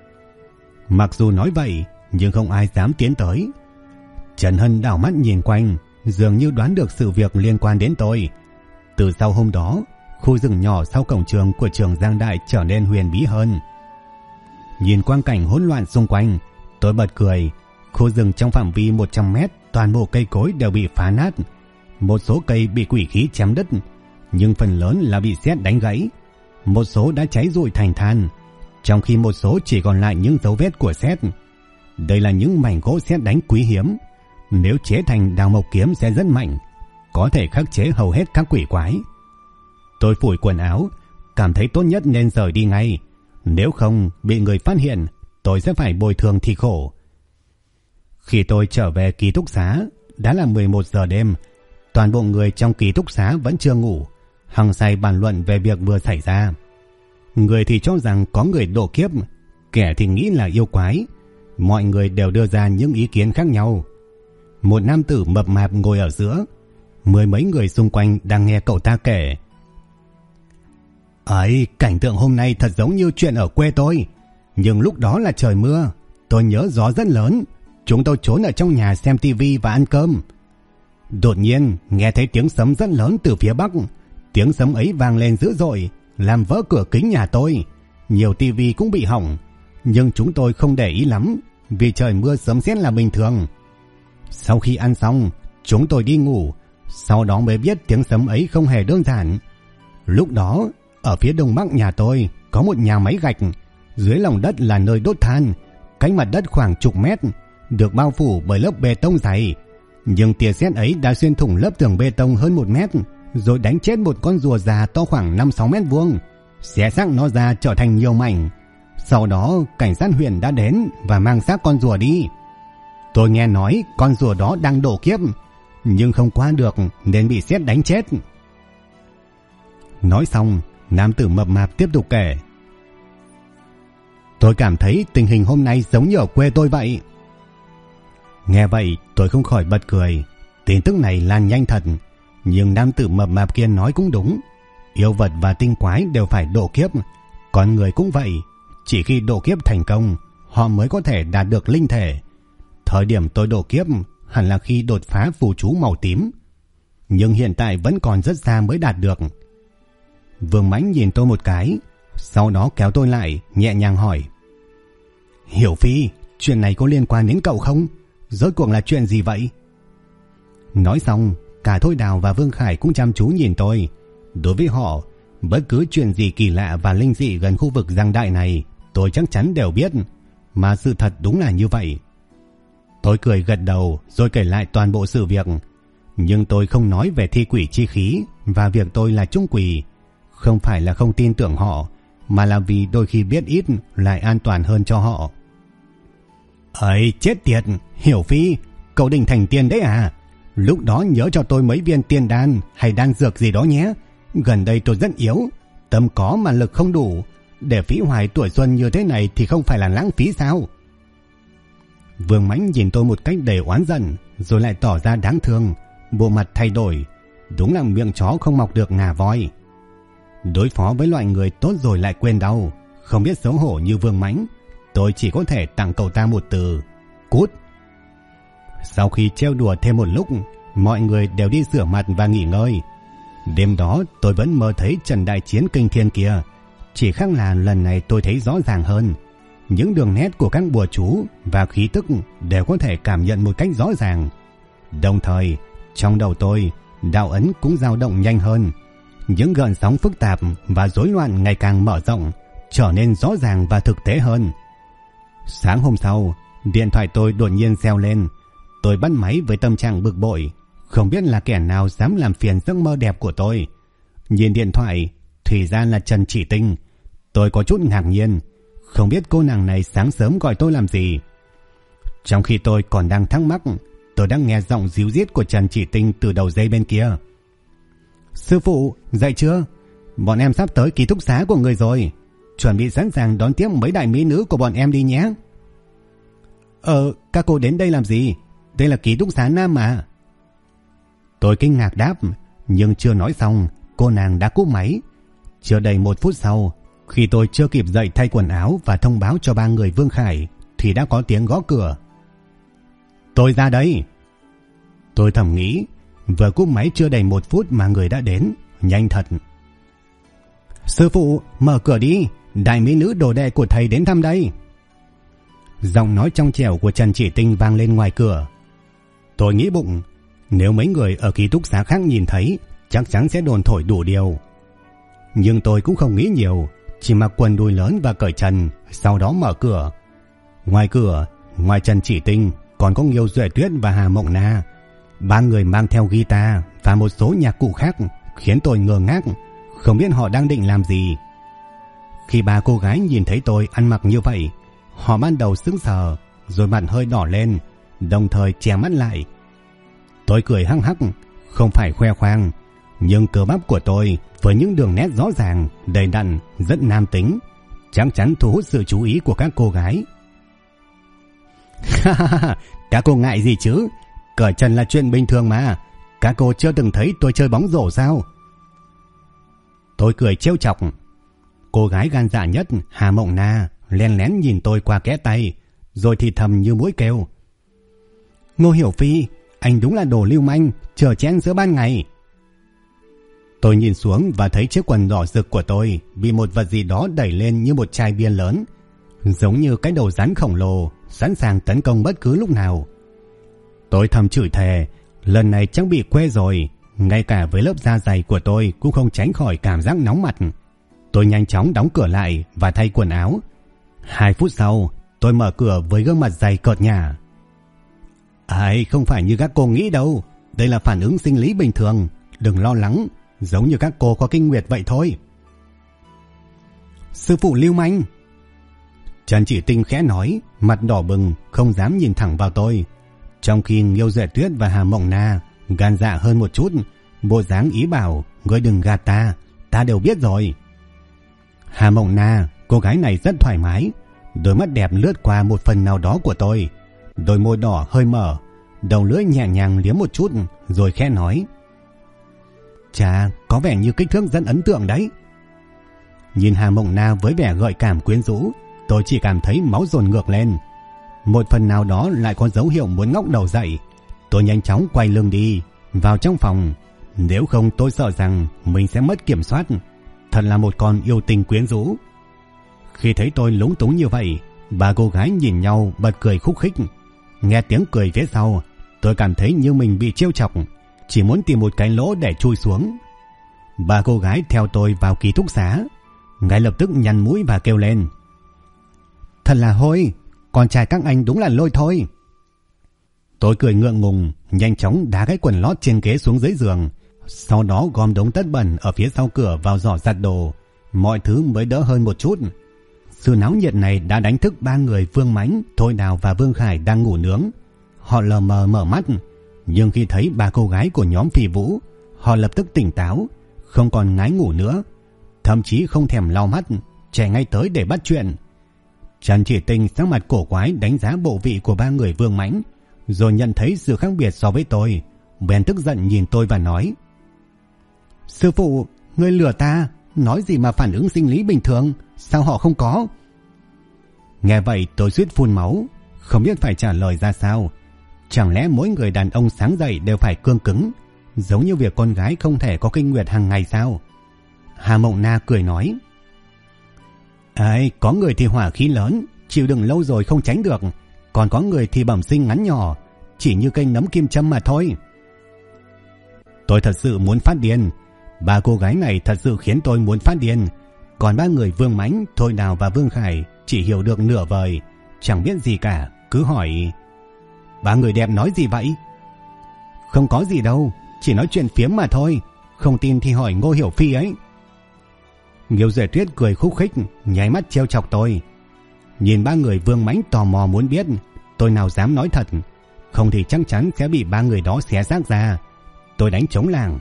Mặc dù nói vậy, nhưng không ai dám tiến tới. Trần Hân đảo mắt nhìn quanh, dường như đoán được sự việc liên quan đến tôi. Từ sau hôm đó, khu rừng nhỏ sau cổng trường của trường Giang Đại trở nên huyền bí hơn. Nhìn quang cảnh hỗn loạn xung quanh, tôi bật cười. Khu rừng trong phạm vi 100 mét, toàn bộ cây cối đều bị phá nát. Một số cây bị quỷ khí chém đứt, nhưng phần lớn là bị sét đánh gãy. Một số đã cháy rụi thành than, trong khi một số chỉ còn lại những dấu vết của sét. Đây là những mảnh gỗ sét đánh quý hiếm. Nếu chế thành đào mộc kiếm sẽ rất mạnh, có thể khắc chế hầu hết các quỷ quái. Tôi phủi quần áo, cảm thấy tốt nhất nên rời đi ngay. Nếu không bị người phát hiện, tôi sẽ phải bồi thường thì khổ. Khi tôi trở về ký túc xá, đã là 11 giờ đêm. Toàn bộ người trong ký túc xá vẫn chưa ngủ, hăng say bàn luận về việc vừa xảy ra. Người thì cho rằng có người độ kiếp, kẻ thì nghĩ là yêu quái. Mọi người đều đưa ra những ý kiến khác nhau. Một nam tử mập mạp ngồi ở giữa, mười mấy người xung quanh đang nghe cậu ta kể. Ấy, cảnh tượng hôm nay thật giống như chuyện ở quê tôi. Nhưng lúc đó là trời mưa, tôi nhớ gió rất lớn. Chúng tôi trốn ở trong nhà xem tivi và ăn cơm. Đột nhiên nghe thấy tiếng sấm rất lớn từ phía bắc. Tiếng sấm ấy vang lên dữ dội, làm vỡ cửa kính nhà tôi. Nhiều tivi cũng bị hỏng, nhưng chúng tôi không để ý lắm, vì trời mưa sấm sét là bình thường. Sau khi ăn xong, chúng tôi đi ngủ. Sau đó mới biết tiếng sấm ấy không hề đơn giản. Lúc đó, ở phía đông bắc nhà tôi có một nhà máy gạch. Dưới lòng đất là nơi đốt than, cách mặt đất khoảng chục mét, được bao phủ bởi lớp bê tông dày. Nhưng tia sét ấy đã xuyên thủng lớp tường bê tông hơn 1 mét, rồi đánh chết một con rùa già to khoảng 5-6 mét vuông, xé xác nó ra trở thành nhiều mảnh. Sau đó cảnh sát huyện đã đến và mang xác con rùa đi. Tôi nghe nói con rùa đó đang độ kiếp, nhưng không qua được nên bị sét đánh chết. Nói xong, nam tử mập mạp tiếp tục kể. Tôi cảm thấy tình hình hôm nay giống như ở quê tôi vậy. Nghe vậy tôi không khỏi bật cười. Tin tức này lan nhanh thật, nhưng nam tử mập mạp kia nói cũng đúng. Yêu vật và tinh quái đều phải độ kiếp, con người cũng vậy. Chỉ khi độ kiếp thành công, họ mới có thể đạt được linh thể. Thời điểm tôi độ kiếp hẳn là khi đột phá phù chú màu tím, nhưng hiện tại vẫn còn rất xa mới đạt được. Vương Mãnh nhìn tôi một cái, sau đó kéo tôi lại, nhẹ nhàng hỏi. Hiểu Phi, chuyện này có liên quan đến cậu không? Rốt cuộc là chuyện gì vậy? Nói xong, cả Thôi Đào và Vương Khải cũng chăm chú nhìn tôi. Đối với họ, bất cứ chuyện gì kỳ lạ và linh dị gần khu vực Giang Đại này, tôi chắc chắn đều biết, mà sự thật đúng là như vậy. Tôi cười gật đầu rồi kể lại toàn bộ sự việc, nhưng tôi không nói về thi quỷ chi khí và việc tôi là trung quỷ. Không phải là không tin tưởng họ, mà là vì đôi khi biết ít lại an toàn hơn cho họ. Ấy, chết tiệt, Hiểu Phi, cậu định thành tiên đấy à? Lúc đó nhớ cho tôi mấy viên tiên đan hay đan dược gì đó nhé. Gần đây tôi rất yếu, tâm có mà lực không đủ. Để phí hoài tuổi xuân như thế này thì không phải là lãng phí sao? Vương Mãnh nhìn tôi một cách đầy oán giận, rồi lại tỏ ra đáng thương, bộ mặt thay đổi. Đúng là miệng chó không mọc được ngà voi. Đối phó với loại người tốt rồi lại quên đau, không biết xấu hổ như Vương Mãnh, tôi chỉ có thể tặng cậu ta một từ: cút. Sau khi trêu đùa thêm một lúc, mọi người đều đi rửa mặt và nghỉ ngơi. Đêm đó tôi vẫn mơ thấy trận đại chiến kinh thiên kia, chỉ khác là lần này tôi thấy rõ ràng hơn. những đường nét của các bùa chú và khí tức đều có thể cảm nhận một cách rõ ràng. Đồng thời, trong đầu tôi, đạo ấn cũng dao động nhanh hơn. Những gợn sóng phức tạp và rối loạn ngày càng mở rộng, trở nên rõ ràng và thực tế hơn. Sáng hôm sau, điện thoại tôi đột nhiên reo lên. Tôi bắt máy với tâm trạng bực bội, không biết là kẻ nào dám làm phiền giấc mơ đẹp của tôi. Nhìn điện thoại, thì ra là Trần Chỉ Tinh. Tôi có chút ngạc nhiên, không biết cô nàng này sáng sớm gọi tôi làm gì. Trong khi tôi còn đang thắc mắc, tôi đã nghe giọng díu dít của Trần Chỉ Tinh từ đầu dây bên kia. Sư phụ, dậy chưa? Bọn em sắp tới ký túc xá của người rồi. Chuẩn bị sẵn sàng đón tiếp mấy đại mỹ nữ của bọn em đi nhé. Các cô đến đây làm gì? Đây là ký túc xá nam mà. Tôi kinh ngạc đáp, nhưng chưa nói xong, cô nàng đã cúp máy. Chưa đầy 1 phút sau, khi tôi chưa kịp dậy thay quần áo và thông báo cho 3 người Vương Khải, thì đã có tiếng gõ cửa. Tôi ra đây. Tôi thầm nghĩ, vừa cúp máy chưa đầy 1 phút mà người đã đến, nhanh thật. Sư phụ, mở cửa đi, đại mỹ nữ đồ đệ của thầy đến thăm đây. Giọng nói trong trẻo của Trần Chỉ Tinh vang lên ngoài cửa. Tôi nghĩ bụng, nếu mấy người ở ký túc xá khác nhìn thấy, chắc chắn sẽ đồn thổi đủ điều. Nhưng tôi cũng không nghĩ nhiều, chỉ mặc quần đùi lớn và cởi trần, sau đó mở cửa. Ngoài cửa, ngoài Trần Chỉ Tinh, còn có Nghiêu Duệ Tuyết và Hà Mộng Na. 3 người mang theo guitar và một số nhạc cụ khác, khiến tôi ngơ ngác, không biết họ đang định làm gì. Khi 3 cô gái nhìn thấy tôi ăn mặc như vậy, họ ban đầu sững sờ, rồi mặt hơi đỏ lên, đồng thời che mắt lại. Tôi cười hăng hắc, không phải khoe khoang, nhưng cơ bắp của tôi với những đường nét rõ ràng, đầy đặn, rất nam tính, chắc chắn thu hút sự chú ý của các cô gái. Các cô ngại gì chứ? Cởi trần là chuyện bình thường mà. Các cô chưa từng thấy tôi chơi bóng rổ sao? Tôi cười trêu chọc. Cô gái gan dạ nhất, Hà Mộng Na, len lén nhìn tôi qua kẽ tay, rồi thì thầm như mũi kêu. Ngô Hiểu Phi, anh đúng là đồ lưu manh, chờ chen giữa ban ngày. Tôi nhìn xuống và thấy chiếc quần đỏ rực của tôi bị một vật gì đó đẩy lên như một chai bia lớn, giống như cái đầu rắn khổng lồ, sẵn sàng tấn công bất cứ lúc nào. Tôi thầm chửi thề, lần này chắc bị quê rồi, ngay cả với lớp da dày của tôi cũng không tránh khỏi cảm giác nóng mặt. Tôi nhanh chóng đóng cửa lại và thay quần áo. 2 phút sau, tôi mở cửa với gương mặt dày cợt nhả. Không phải như các cô nghĩ đâu, đây là phản ứng sinh lý bình thường, đừng lo lắng, giống như các cô có kinh nguyệt vậy thôi. Sư phụ lưu manh. Trần Chỉ Tinh khẽ nói, mặt đỏ bừng, không dám nhìn thẳng vào tôi. Trong khi Nghiêu Duệ Tuyết và Hà Mộng Na gan dạ hơn một chút, bộ dáng ý bảo, ngươi đừng gạt ta đều biết rồi. Hà Mộng Na, cô gái này rất thoải mái, đôi mắt đẹp lướt qua một phần nào đó của tôi, đôi môi đỏ hơi mở, đầu lưỡi nhẹ nhàng liếm một chút, rồi khẽ nói. Chà, có vẻ như kích thước rất ấn tượng đấy. Nhìn Hà Mộng Na với vẻ gợi cảm quyến rũ, tôi chỉ cảm thấy máu dồn ngược lên. Một phần nào đó lại có dấu hiệu muốn ngóc đầu dậy. Tôi nhanh chóng quay lưng đi, vào trong phòng. Nếu không tôi sợ rằng mình sẽ mất kiểm soát. Thật là một con yêu tình quyến rũ. Khi thấy tôi lúng túng như vậy, 3 cô gái nhìn nhau bật cười khúc khích. Nghe tiếng cười phía sau, tôi cảm thấy như mình bị trêu chọc, chỉ muốn tìm một cái lỗ để chui xuống. 3 cô gái theo tôi vào ký túc xá, ngay lập tức nhăn mũi và kêu lên. Thật là hôi, con trai các anh đúng là lôi thôi. Tôi cười ngượng ngùng, nhanh chóng đá cái quần lót trên ghế xuống dưới giường, sau đó gom đống tất bẩn ở phía sau cửa vào giỏ giặt đồ. Mọi thứ mới đỡ hơn một chút. Sự náo nhiệt này đã đánh thức 3 người Vương Mãnh, Thôi Đào và Vương Khải đang ngủ nướng. Họ lờ mờ mở mắt, nhưng khi thấy 3 cô gái của nhóm Phỉ Vũ, họ lập tức tỉnh táo, không còn ngái ngủ nữa, thậm chí không thèm lau mắt, chạy ngay tới để bắt chuyện. Trần Chỉ Tinh sắc mặt cổ quái đánh giá bộ vị của 3 người Vương Mãnh, rồi nhận thấy sự khác biệt so với tôi, bèn tức giận nhìn tôi và nói. Sư phụ, ngươi lừa ta, nói gì mà phản ứng sinh lý bình thường, sao họ không có? Nghe vậy tôi suýt phun máu, không biết phải trả lời ra sao. Chẳng lẽ mỗi người đàn ông sáng dậy đều phải cương cứng, giống như việc con gái không thể có kinh nguyệt hàng ngày sao? Hà Mộng Na cười nói. Có người thì hỏa khí lớn, chịu đựng lâu rồi không tránh được, còn có người thì bẩm sinh ngắn nhỏ, chỉ như cây nấm kim châm mà thôi. Tôi thật sự muốn phát điên. Ba cô gái này thật sự khiến tôi muốn phát điên. Còn ba người Vương Mãnh, Thôi Đào và Vương Khải chỉ hiểu được nửa vời, chẳng biết gì cả, cứ hỏi: ba người đẹp nói gì vậy? Không có gì đâu, chỉ nói chuyện phiếm mà thôi. Không tin thì hỏi Ngô Hiểu Phi ấy. Nghiêu Duệ Tuyết cười khúc khích, nháy mắt trêu chọc tôi. Nhìn ba người Vương Mãnh tò mò muốn biết, tôi nào dám nói thật, không thì chắc chắn sẽ bị ba người đó xé xác ra. Tôi đánh trống làng: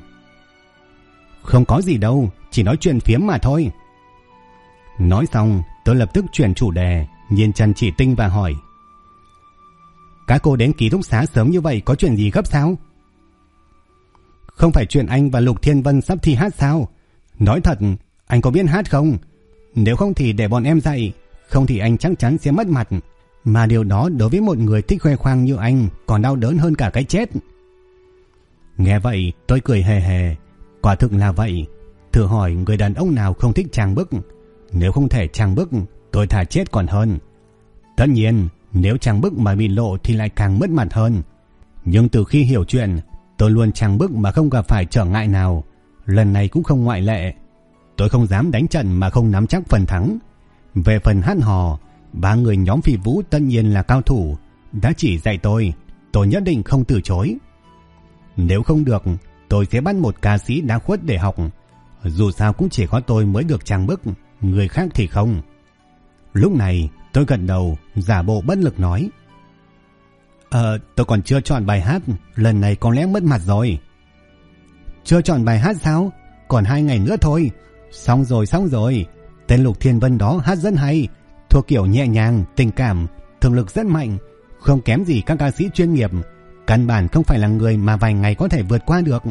không có gì đâu, chỉ nói chuyện phiếm mà thôi. Nói xong, tôi lập tức chuyển chủ đề, nhìn Trần Chỉ Tinh và hỏi: các cô đến ký túc xá sớm như vậy có chuyện gì gấp sao? Không phải chuyện anh và Lục Thiên Vân sắp thi hát sao? Nói thật, anh có biết hát không? Nếu không thì để bọn em dạy, không thì anh chắc chắn sẽ mất mặt. Mà điều đó đối với một người thích khoe khoang như anh còn đau đớn hơn cả cái chết. Nghe vậy tôi cười hề hề. Quả thực là vậy. Thử hỏi người đàn ông nào không thích trang bức? Nếu không thể trang bức, tôi thà chết còn hơn. Tất nhiên, nếu trang bức mà bị lộ thì lại càng mất mặt hơn. Nhưng từ khi hiểu chuyện, tôi luôn trang bức mà không gặp phải trở ngại nào. Lần này cũng không ngoại lệ. Tôi không dám đánh trận mà không nắm chắc phần thắng. Về phần hát hò, ba người nhóm Phi Vũ tất nhiên là cao thủ, đã chỉ dạy tôi nhất định không từ chối. Nếu không được, tôi sẽ bắt một ca sĩ đã khuất để học. Dù sao cũng chỉ có tôi mới được trang bức, người khác thì không. Lúc này tôi gật đầu, giả bộ bất lực nói: tôi còn chưa chọn bài hát, lần này có lẽ mất mặt rồi. Chưa chọn bài hát sao? Còn 2 ngày nữa thôi. Xong rồi. Tên Lục Thiên Vân đó hát rất hay, thuộc kiểu nhẹ nhàng, tình cảm, thực lực rất mạnh, không kém gì các ca sĩ chuyên nghiệp. Căn bản không phải là người mà vài ngày có thể vượt qua được.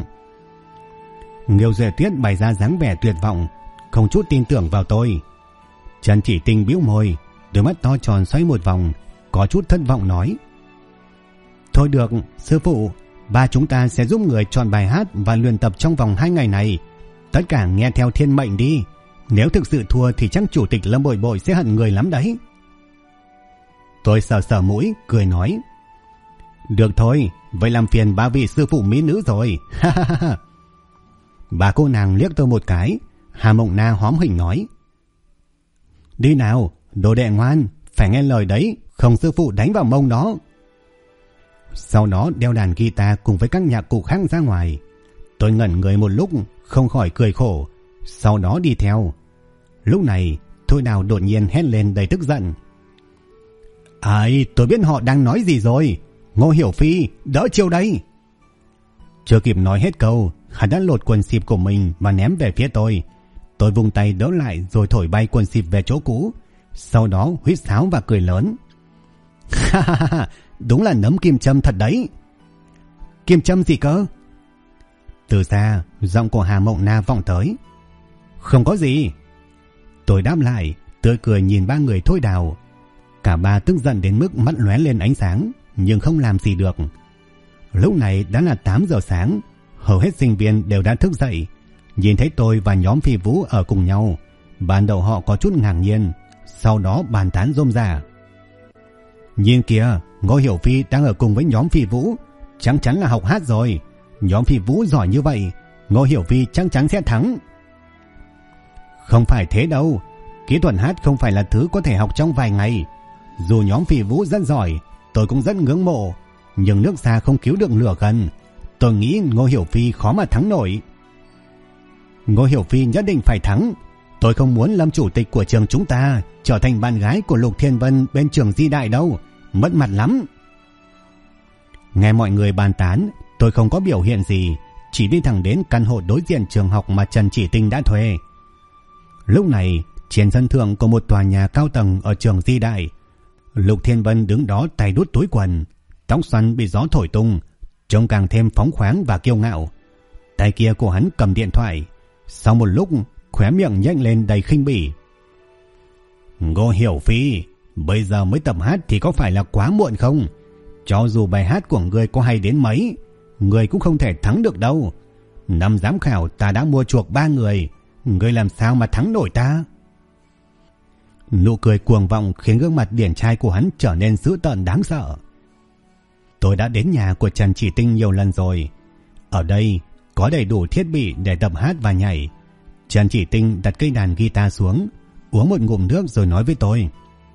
Nghiêu Duệ Tuyết bày ra dáng vẻ tuyệt vọng, không chút tin tưởng vào tôi. Trần Chỉ Tinh bĩu môi, đôi mắt to tròn xoay một vòng, có chút thất vọng nói: thôi được, sư phụ, ba chúng ta sẽ giúp người chọn bài hát và luyện tập trong vòng 2 ngày này. Tất cả nghe theo thiên mệnh đi. Nếu thực sự thua thì chắc chủ tịch Lâm Bội Bội sẽ hận người lắm đấy. Tôi sờ mũi, cười nói: được thôi, vậy làm phiền ba vị sư phụ mỹ nữ rồi. Bà cô nàng liếc tôi một cái. Hà Mộng Na hóm hỉnh nói: đi nào, đồ đệ ngoan, phải nghe lời đấy, không sư phụ đánh vào mông đó. Sau đó đeo đàn guitar cùng với các nhạc cụ khác ra ngoài. Tôi ngẩn người một lúc, không khỏi cười khổ, sau đó đi theo. Lúc này Thôi Đào đột nhiên hét lên đầy tức giận: ai, tôi biết họ đang nói gì rồi. Ngô Hiểu Phi, đỡ chiêu đây. Chưa kịp nói hết câu, hắn đã lột quần xịp của mình và ném về phía tôi. Tôi vung tay đỡ lại rồi thổi bay quần xịp về chỗ cũ, sau đó huýt sáo và cười lớn: đúng là nấm kim châm thật đấy. Kim châm gì cơ? Từ xa, giọng của Hà Mộng Na vọng tới: không có gì. Tôi đáp lại, tươi cười nhìn ba người Thôi Đào. Cả ba tức giận đến mức mắt lóe lên ánh sáng, nhưng không làm gì được. Lúc này đã là 8 giờ sáng, hầu hết sinh viên đều đã thức dậy. Nhìn thấy tôi và nhóm Phi Vũ ở cùng nhau, ban đầu họ có chút ngạc nhiên, sau đó bàn tán rôm rả: nhìn kìa, Ngô Hiểu Phi đang ở cùng với nhóm Phi Vũ, chắc chắn là học hát rồi. Nhóm Phi Vũ giỏi như vậy, Ngô Hiểu Phi chắc chắn sẽ thắng. Không phải thế đâu, kỹ thuật hát không phải là thứ có thể học trong vài ngày. Dù nhóm Phi Vũ rất giỏi, tôi cũng rất ngưỡng mộ, nhưng nước xa không cứu được lửa gần. Tôi nghĩ Ngô Hiểu Phi khó mà thắng nổi. Ngô Hiểu Phi nhất định phải thắng. Tôi không muốn Lâm chủ tịch của trường chúng ta trở thành bạn gái của Lục Thiên Vân bên trường Di Đại đâu, mất mặt lắm. Nghe mọi người bàn tán, tôi không có biểu hiện gì, chỉ đi thẳng đến căn hộ đối diện trường học mà Trần Chỉ Tinh đã thuê. Lúc này, trên sân thượng của một tòa nhà cao tầng ở trường Di Đại, Lục Thiên Vân đứng đó tay đút túi quần, tóc xoăn bị gió thổi tung, trông càng thêm phóng khoáng và kiêu ngạo. Tay kia của hắn cầm điện thoại, sau một lúc khóe miệng nhếch lên đầy khinh bỉ. Ngô Hiểu Phi, bây giờ mới tập hát thì có phải là quá muộn không? Cho dù bài hát của ngươi có hay đến mấy, ngươi cũng không thể thắng được đâu. Năm giám khảo ta đã mua chuộc 3 người, ngươi làm sao mà thắng nổi ta? Nụ cười cuồng vọng khiến gương mặt điển trai của hắn trở nên dữ tợn đáng sợ. Tôi đã đến nhà của Trần Chỉ Tinh nhiều lần rồi. Ở đây có đầy đủ thiết bị để tập hát và nhảy. Trần Chỉ Tinh đặt cây đàn guitar xuống, uống một ngụm nước rồi nói với tôi: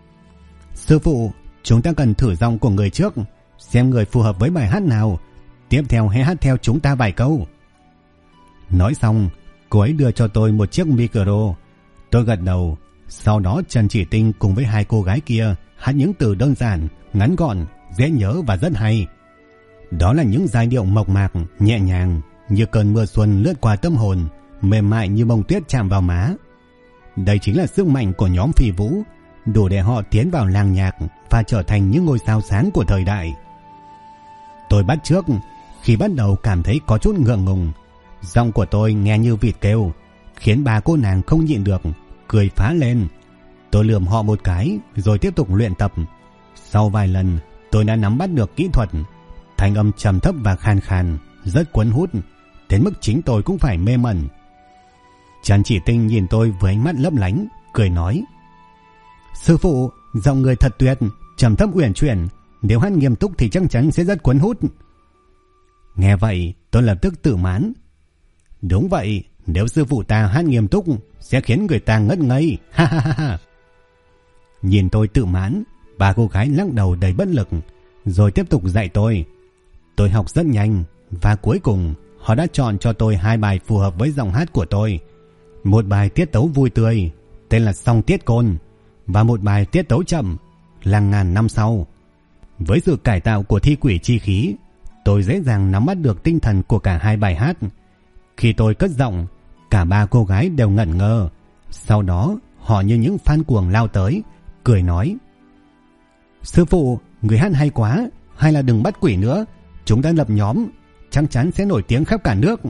Sư phụ, chúng ta cần thử giọng của người trước, xem người phù hợp với bài hát nào. Tiếp theo hãy hát theo chúng ta vài câu. Nói xong, cô ấy đưa cho tôi một chiếc micro. Tôi gật đầu. Sau đó Trần Chỉ Tinh cùng với hai cô gái kia hát những từ đơn giản, ngắn gọn, dễ nhớ và rất hay. Đó là những giai điệu mộc mạc, nhẹ nhàng, như cơn mưa xuân lướt qua tâm hồn, mềm mại như bông tuyết chạm vào má. Đây chính là sức mạnh của nhóm Phi Vũ, đủ để họ tiến vào làng nhạc và trở thành những ngôi sao sáng của thời đại. Tôi bắt chước, khi bắt đầu cảm thấy có chút ngượng ngùng. Giọng của tôi nghe như vịt kêu, khiến bà cô nàng không nhịn được, cười phá lên. Tôi lườm họ một cái rồi tiếp tục luyện tập. Sau vài lần, tôi đã nắm bắt được kỹ thuật. Thanh âm trầm thấp và khàn khàn, rất cuốn hút, đến mức chính tôi cũng phải mê mẩn. Trần Chỉ Tinh nhìn tôi với ánh mắt lấp lánh, cười nói: Sư phụ, giọng người thật tuyệt, trầm thấp uyển chuyển, nếu hát nghiêm túc thì chắc chắn sẽ rất cuốn hút. Nghe vậy, tôi lập tức tự mãn. Đúng vậy, nếu sư phụ ta hát nghiêm túc sẽ khiến người ta ngất ngây. Ha ha ha ha. Nhìn tôi tự mãn, ba cô gái lắc đầu đầy bất lực, rồi tiếp tục dạy tôi. Tôi học rất nhanh, và cuối cùng họ đã chọn cho tôi hai bài phù hợp với giọng hát của tôi. Một bài tiết tấu vui tươi, tên là Song Tiết Côn, và một bài tiết tấu chậm là Ngàn Năm Sau. Với sự cải tạo của thi quỷ chi khí, tôi dễ dàng nắm bắt được tinh thần của cả hai bài hát. Khi tôi cất giọng, cả ba cô gái đều ngẩn ngơ. Sau đó họ như những fan cuồng lao tới, cười nói: Sư phụ, người hát hay quá, hay là đừng bắt quỷ nữa, chúng ta lập nhóm, chắc chắn sẽ nổi tiếng khắp cả nước.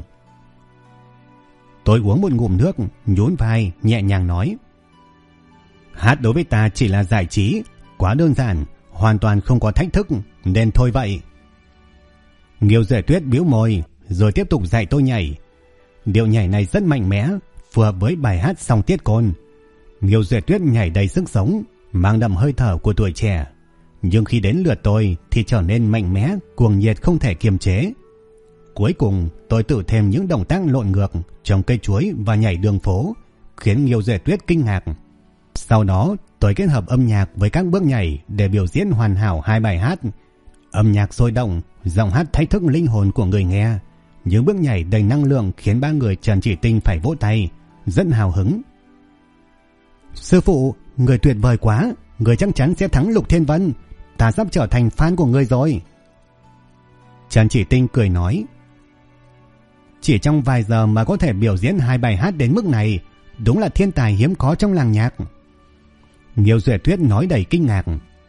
Tôi uống một ngụm nước, nhún vai, nhẹ nhàng nói: Hát đối với ta chỉ là giải trí, quá đơn giản, hoàn toàn không có thách thức, nên thôi vậy. Nghiêu Duệ Tuyết bĩu môi, rồi tiếp tục dạy tôi nhảy. Điệu nhảy này rất mạnh mẽ, phù hợp với bài hát Song Tiết Côn. Nghiêu Duệ Tuyết nhảy đầy sức sống, mang đậm hơi thở của tuổi trẻ. Nhưng khi đến lượt tôi thì trở nên mạnh mẽ, cuồng nhiệt không thể kiềm chế. Cuối cùng tôi tự thêm những động tác lộn ngược, trồng cây chuối và nhảy đường phố, khiến Nghiêu Duệ Tuyết kinh ngạc. Sau đó tôi kết hợp âm nhạc với các bước nhảy để biểu diễn hoàn hảo hai bài hát. Âm nhạc sôi động, giọng hát thách thức linh hồn của người nghe. Những bước nhảy đầy năng lượng khiến ba người Trần Chỉ Tinh phải vỗ tay, rất hào hứng. Sư phụ, người tuyệt vời quá, người chắc chắn sẽ thắng Lục Thiên Vân. Ta sắp trở thành fan của người rồi. Trần Chỉ Tinh cười nói: Chỉ trong vài giờ mà có thể biểu diễn hai bài hát đến mức này, đúng là thiên tài hiếm có trong làng nhạc. Nghiêu Duệ Tuyết nói đầy kinh ngạc.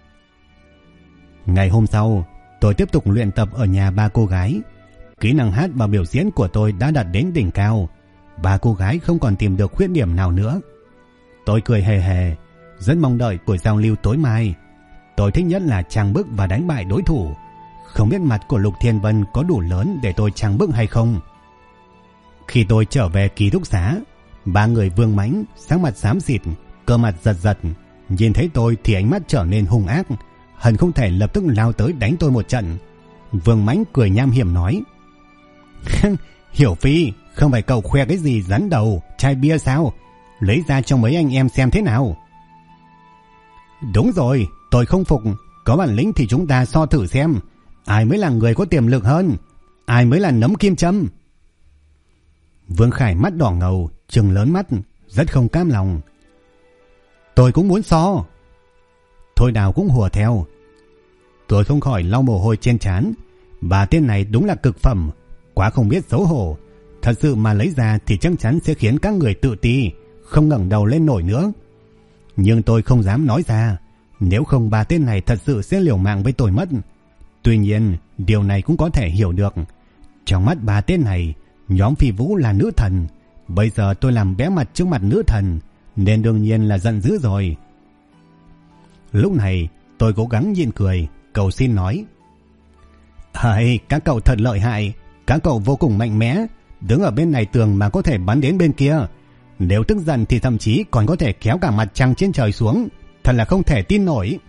Ngày hôm sau, tôi tiếp tục luyện tập ở nhà ba cô gái. Kỹ năng hát và biểu diễn của tôi đã đạt đến đỉnh cao. Ba cô gái không còn tìm được khuyết điểm nào nữa. Tôi cười hề hề, rất mong đợi buổi giao lưu tối mai. Tôi thích nhất là trang bức và đánh bại đối thủ. Không biết mặt của Lục Thiên Vân có đủ lớn để tôi trang bức hay không. Khi tôi trở về ký túc xá, ba người Vương Mãnh sắc mặt xám xịt, cơ mặt giật giật. Nhìn thấy tôi thì ánh mắt trở nên hung ác, hận không thể lập tức lao tới đánh tôi một trận. Vương Mãnh cười nham hiểm nói: Hiểu Phi, không phải cậu khoe cái gì rắn đầu, chai bia sao? Lấy ra cho mấy anh em xem thế nào. Đúng rồi, tôi không phục. Có bản lĩnh thì chúng ta so thử xem, ai mới là người có tiềm lực hơn, ai mới là nấm kim châm. Vương Khải mắt đỏ ngầu, trừng lớn mắt, rất không cam lòng. Tôi cũng muốn so. Thôi Đào cũng hùa theo. Tôi không khỏi lau mồ hôi trên trán. Bà tên này đúng là cực phẩm, quá không biết xấu hổ. Thật sự mà lấy ra thì chắc chắn sẽ khiến các người tự ti, không ngẩng đầu lên nổi nữa. Nhưng tôi không dám nói ra, nếu không bà tên này thật sự sẽ liều mạng với tôi mất. Tuy nhiên, điều này cũng có thể hiểu được. Trong mắt bà tên này, nhóm Phi Vũ là nữ thần. Bây giờ tôi làm bé mặt trước mặt nữ thần, nên đương nhiên là giận dữ rồi. Lúc này, tôi cố gắng nhịn cười, cầu xin nói: các cậu thật lợi hại, các cậu vô cùng mạnh mẽ, đứng ở bên này tường mà có thể bắn đến bên kia. Nếu tức giận thì thậm chí còn có thể kéo cả mặt trăng trên trời xuống. Thật là không thể tin nổi.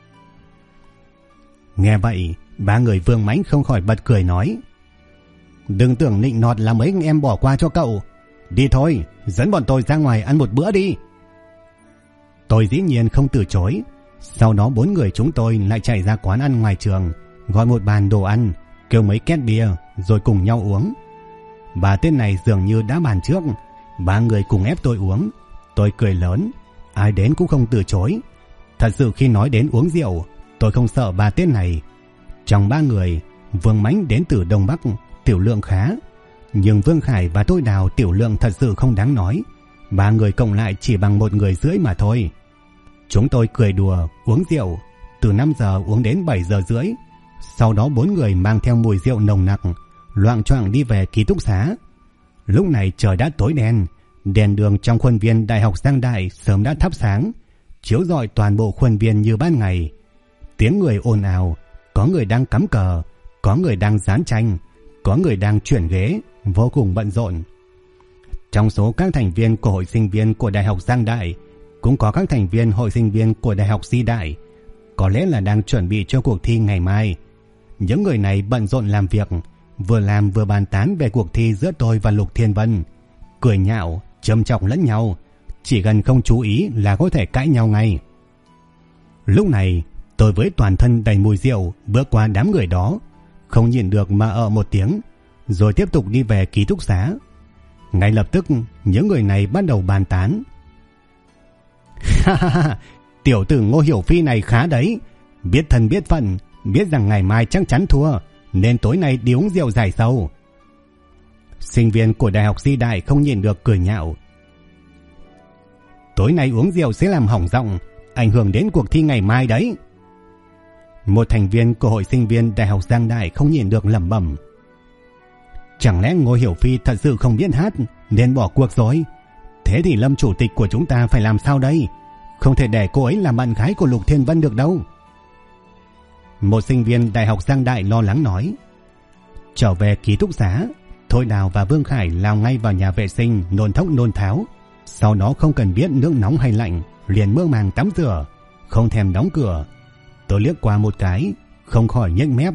Nghe vậy, ba người Vương Mãnh không khỏi bật cười nói: Đừng tưởng nịnh nọt là mấy em bỏ qua cho cậu. Đi thôi, dẫn bọn tôi ra ngoài ăn một bữa đi. Tôi dĩ nhiên không từ chối. Sau đó 4 người chúng tôi lại chạy ra quán ăn ngoài trường, gọi một bàn đồ ăn, kêu mấy két bia rồi cùng nhau uống. Bà tên này dường như đã bàn trước. 3 người cùng ép tôi uống. Tôi cười lớn, ai đến cũng không từ chối. Thật sự khi nói đến uống rượu, tôi không sợ bà tên này. Trong 3 người, Vương Mãnh đến từ Đông Bắc, tiểu lượng khá. Nhưng Vương Khải và tôi Đào tiểu lượng thật sự không đáng nói. 3 người cộng lại chỉ bằng 1,5 người mà thôi. Chúng tôi cười đùa, uống rượu, từ 5 giờ uống đến 7 giờ rưỡi. Sau đó 4 người mang theo mùi rượu nồng nặc, loạng choạng đi về ký túc xá. Lúc này trời đã tối đen, đèn đường trong khuôn viên Đại học Giang Đại sớm đã thắp sáng, chiếu rọi toàn bộ khuôn viên như ban ngày. Tiếng người ồn ào, có người đang cắm cờ, có người đang dán tranh, có người đang chuyển ghế, vô cùng bận rộn. Trong số các thành viên của hội sinh viên của Đại học Giang Đại, cũng có các thành viên hội sinh viên của Đại học Di Đại, có lẽ là đang chuẩn bị cho cuộc thi ngày mai. Những người này bận rộn làm việc, vừa làm vừa bàn tán về cuộc thi giữa tôi và Lục Thiên Vân, cười nhạo, châm chọc lẫn nhau, chỉ cần không chú ý là có thể cãi nhau ngay. Lúc này, tôi với toàn thân đầy mùi rượu bước qua đám người đó, không nhịn được mà một tiếng, rồi tiếp tục đi về ký túc xá. Ngay lập tức, những người này bắt đầu bàn tán. Ha ha ha, tiểu tử Ngô Hiểu Phi này khá đấy, biết thân biết phận, biết rằng ngày mai chắc chắn thua, nên tối nay đi uống rượu giải sầu. Sinh viên của Đại học Di Đại không nhịn được cười nhạo. Tối nay uống rượu sẽ làm hỏng giọng, ảnh hưởng đến cuộc thi ngày mai đấy. Một thành viên của hội sinh viên Đại học Giang Đại không nhịn được lẩm bẩm. Chẳng lẽ Ngô Hiểu Phi thật sự không biết hát nên bỏ cuộc rồi? Thế thì Lâm chủ tịch của chúng ta phải làm sao đây? Không thể để cô ấy làm bạn gái của Lục Thiên Vân được đâu. Một sinh viên Đại học Giang Đại lo lắng nói. Trở về ký túc xá, Thôi Đào và Vương Khải lao ngay vào nhà vệ sinh nôn thốc nôn tháo. Sau đó không cần biết nước nóng hay lạnh, liền mơ màng tắm rửa, không thèm đóng cửa. Tôi liếc qua một cái, không khỏi nhếch mép.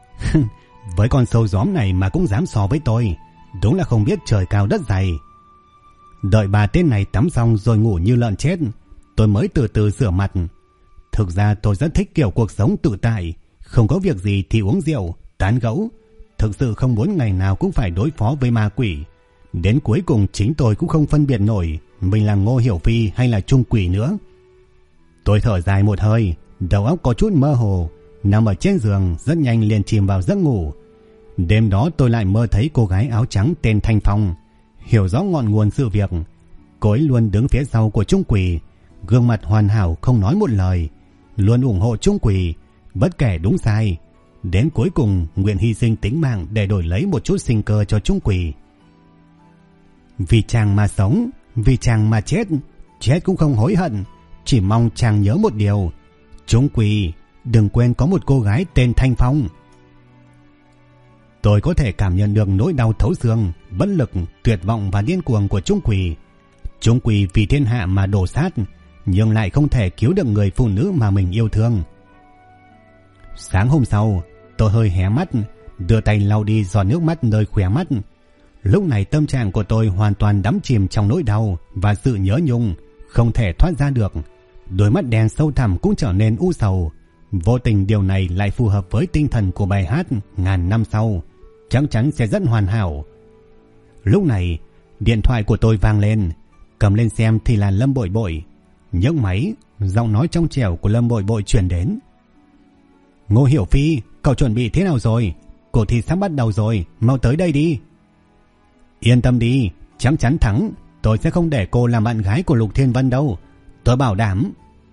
Với con sâu gióm này mà cũng dám so với tôi, đúng là không biết trời cao đất dày. Đợi bà tên này tắm xong rồi ngủ như lợn chết, tôi mới từ từ rửa mặt. Thực ra tôi rất thích kiểu cuộc sống tự tại, không có việc gì thì uống rượu, tán gẫu. Thực sự không muốn ngày nào cũng phải đối phó với ma quỷ. Đến cuối cùng chính tôi cũng không phân biệt nổi mình là Ngô Hiểu Phi hay là Trung Quỷ nữa. Tôi thở dài một hơi, đầu óc có chút mơ hồ, nằm ở trên giường rất nhanh liền chìm vào giấc ngủ. Đêm đó tôi lại mơ thấy cô gái áo trắng tên Thanh Phong. Hiểu rõ ngọn nguồn sự việc, cô ấy luôn đứng phía sau của Trung Quỷ, gương mặt hoàn hảo không nói một lời, luôn ủng hộ Trung Quỷ, bất kể đúng sai. Đến cuối cùng nguyện hy sinh tính mạng để đổi lấy một chút sinh cơ cho Trung Quỷ. Vì chàng mà sống, vì chàng mà chết, chết cũng không hối hận, chỉ mong chàng nhớ một điều. Trung Quỷ, đừng quên có một cô gái tên Thanh Phong. Tôi có thể cảm nhận được nỗi đau thấu xương, bất lực, tuyệt vọng và điên cuồng của Trung Quỷ. Trung Quỷ vì thiên hạ mà đổ sát, nhưng lại không thể cứu được người phụ nữ mà mình yêu thương. Sáng hôm sau, tôi hơi hé mắt, đưa tay lau đi giọt nước mắt nơi khóe mắt. Lúc này tâm trạng của tôi hoàn toàn đắm chìm trong nỗi đau và sự nhớ nhung, không thể thoát ra được. Đôi mắt đen sâu thẳm cũng trở nên u sầu. Vô tình điều này lại phù hợp với tinh thần của bài hát Ngàn năm sau, chắc chắn sẽ rất hoàn hảo. Lúc này, điện thoại của tôi vang lên, cầm lên xem thì là Lâm Bội Bội. Nhấc máy, giọng nói trong trẻo của Lâm Bội Bội truyền đến. Ngô Hiểu Phi, cậu chuẩn bị thế nào rồi? Cuộc thi sắp bắt đầu rồi, mau tới đây đi. Yên tâm đi, chắc chắn thắng. Tôi sẽ không để cô làm bạn gái của Lục Thiên Vân đâu, tôi bảo đảm.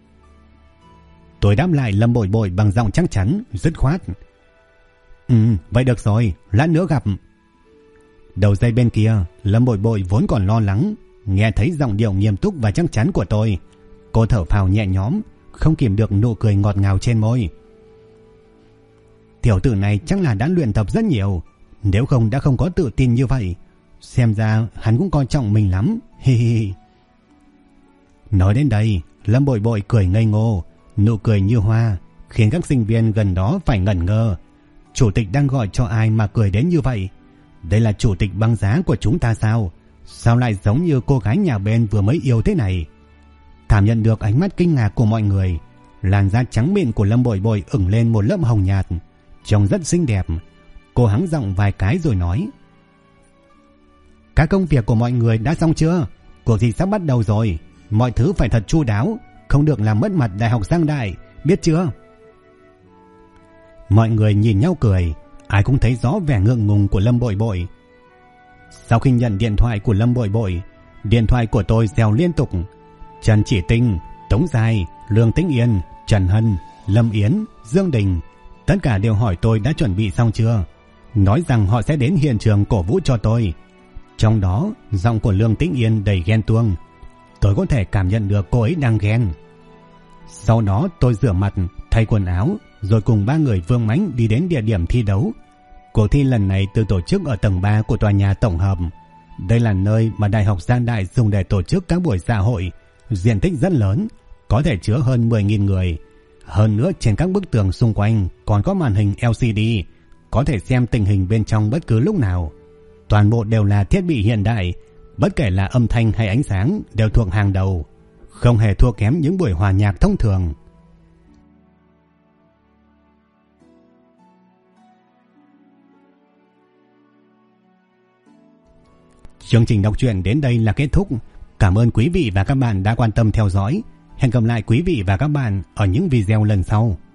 Tôi đáp lại Lâm Bội Bội bằng giọng chắc chắn, dứt khoát. Vậy được rồi, lát nữa gặp. Đầu dây bên kia, Lâm Bội Bội vốn còn lo lắng, nghe thấy giọng điệu nghiêm túc và chắc chắn của tôi, cô thở phào nhẹ nhõm, không kìm được nụ cười ngọt ngào trên môi. Tiểu tử này chắc là đã luyện tập rất nhiều, nếu không đã không có tự tin như vậy. xem ra hắn cũng coi trọng mình lắm. Hi hi. Nói đến đây, Lâm Bội Bội cười ngây ngô, nụ cười như hoa, khiến các sinh viên gần đó phải ngẩn ngơ. Chủ tịch đang gọi cho ai mà cười đến như vậy? Đây là chủ tịch băng giá của chúng ta sao? Sao lại giống như cô gái nhà bên vừa mới yêu thế này? Cảm nhận được ánh mắt kinh ngạc của mọi người, làn da trắng mịn của Lâm Bội Bội ửng lên một lớp hồng nhạt, trông rất xinh đẹp. Cô hắng giọng vài cái rồi nói: các công việc của mọi người đã xong chưa? Cuộc thi sắp bắt đầu rồi, mọi thứ phải thật chu đáo, không được làm mất mặt Đại học Giang Đại, biết chưa? Mọi người nhìn nhau cười, ai cũng thấy rõ vẻ ngượng ngùng của Lâm Bội Bội. Sau khi nhận điện thoại của Lâm Bội Bội, điện thoại của tôi reo liên tục. Trần Chỉ Tinh, Tống Giai, Lương Tĩnh Yên, Trần Hân, Lâm Yến, Dương Đình, tất cả đều hỏi tôi đã chuẩn bị xong chưa, nói rằng họ sẽ đến hiện trường cổ vũ cho tôi. Trong đó, giọng của Lương Tĩnh Yên đầy ghen tuông. Tôi có thể cảm nhận được cô ấy đang ghen. Sau đó tôi rửa mặt, thay quần áo, rồi cùng 3 người vương mãnh đi đến địa điểm thi đấu. Cuộc thi lần này được tổ chức ở tầng 3 của tòa nhà tổng hợp. Đây là nơi mà Đại học Giang Đại dùng để tổ chức các buổi dạ hội, diện tích rất lớn, có thể chứa hơn 10.000 người. Hơn nữa trên các bức tường xung quanh còn có màn hình LCD, có thể xem tình hình bên trong bất cứ lúc nào. Toàn bộ đều là thiết bị hiện đại, bất kể là âm thanh hay ánh sáng đều thuộc hàng đầu, không hề thua kém những buổi hòa nhạc thông thường. Chương trình đọc truyện đến đây là kết thúc. Cảm ơn quý vị và các bạn đã quan tâm theo dõi. Hẹn gặp lại quý vị và các bạn ở những video lần sau.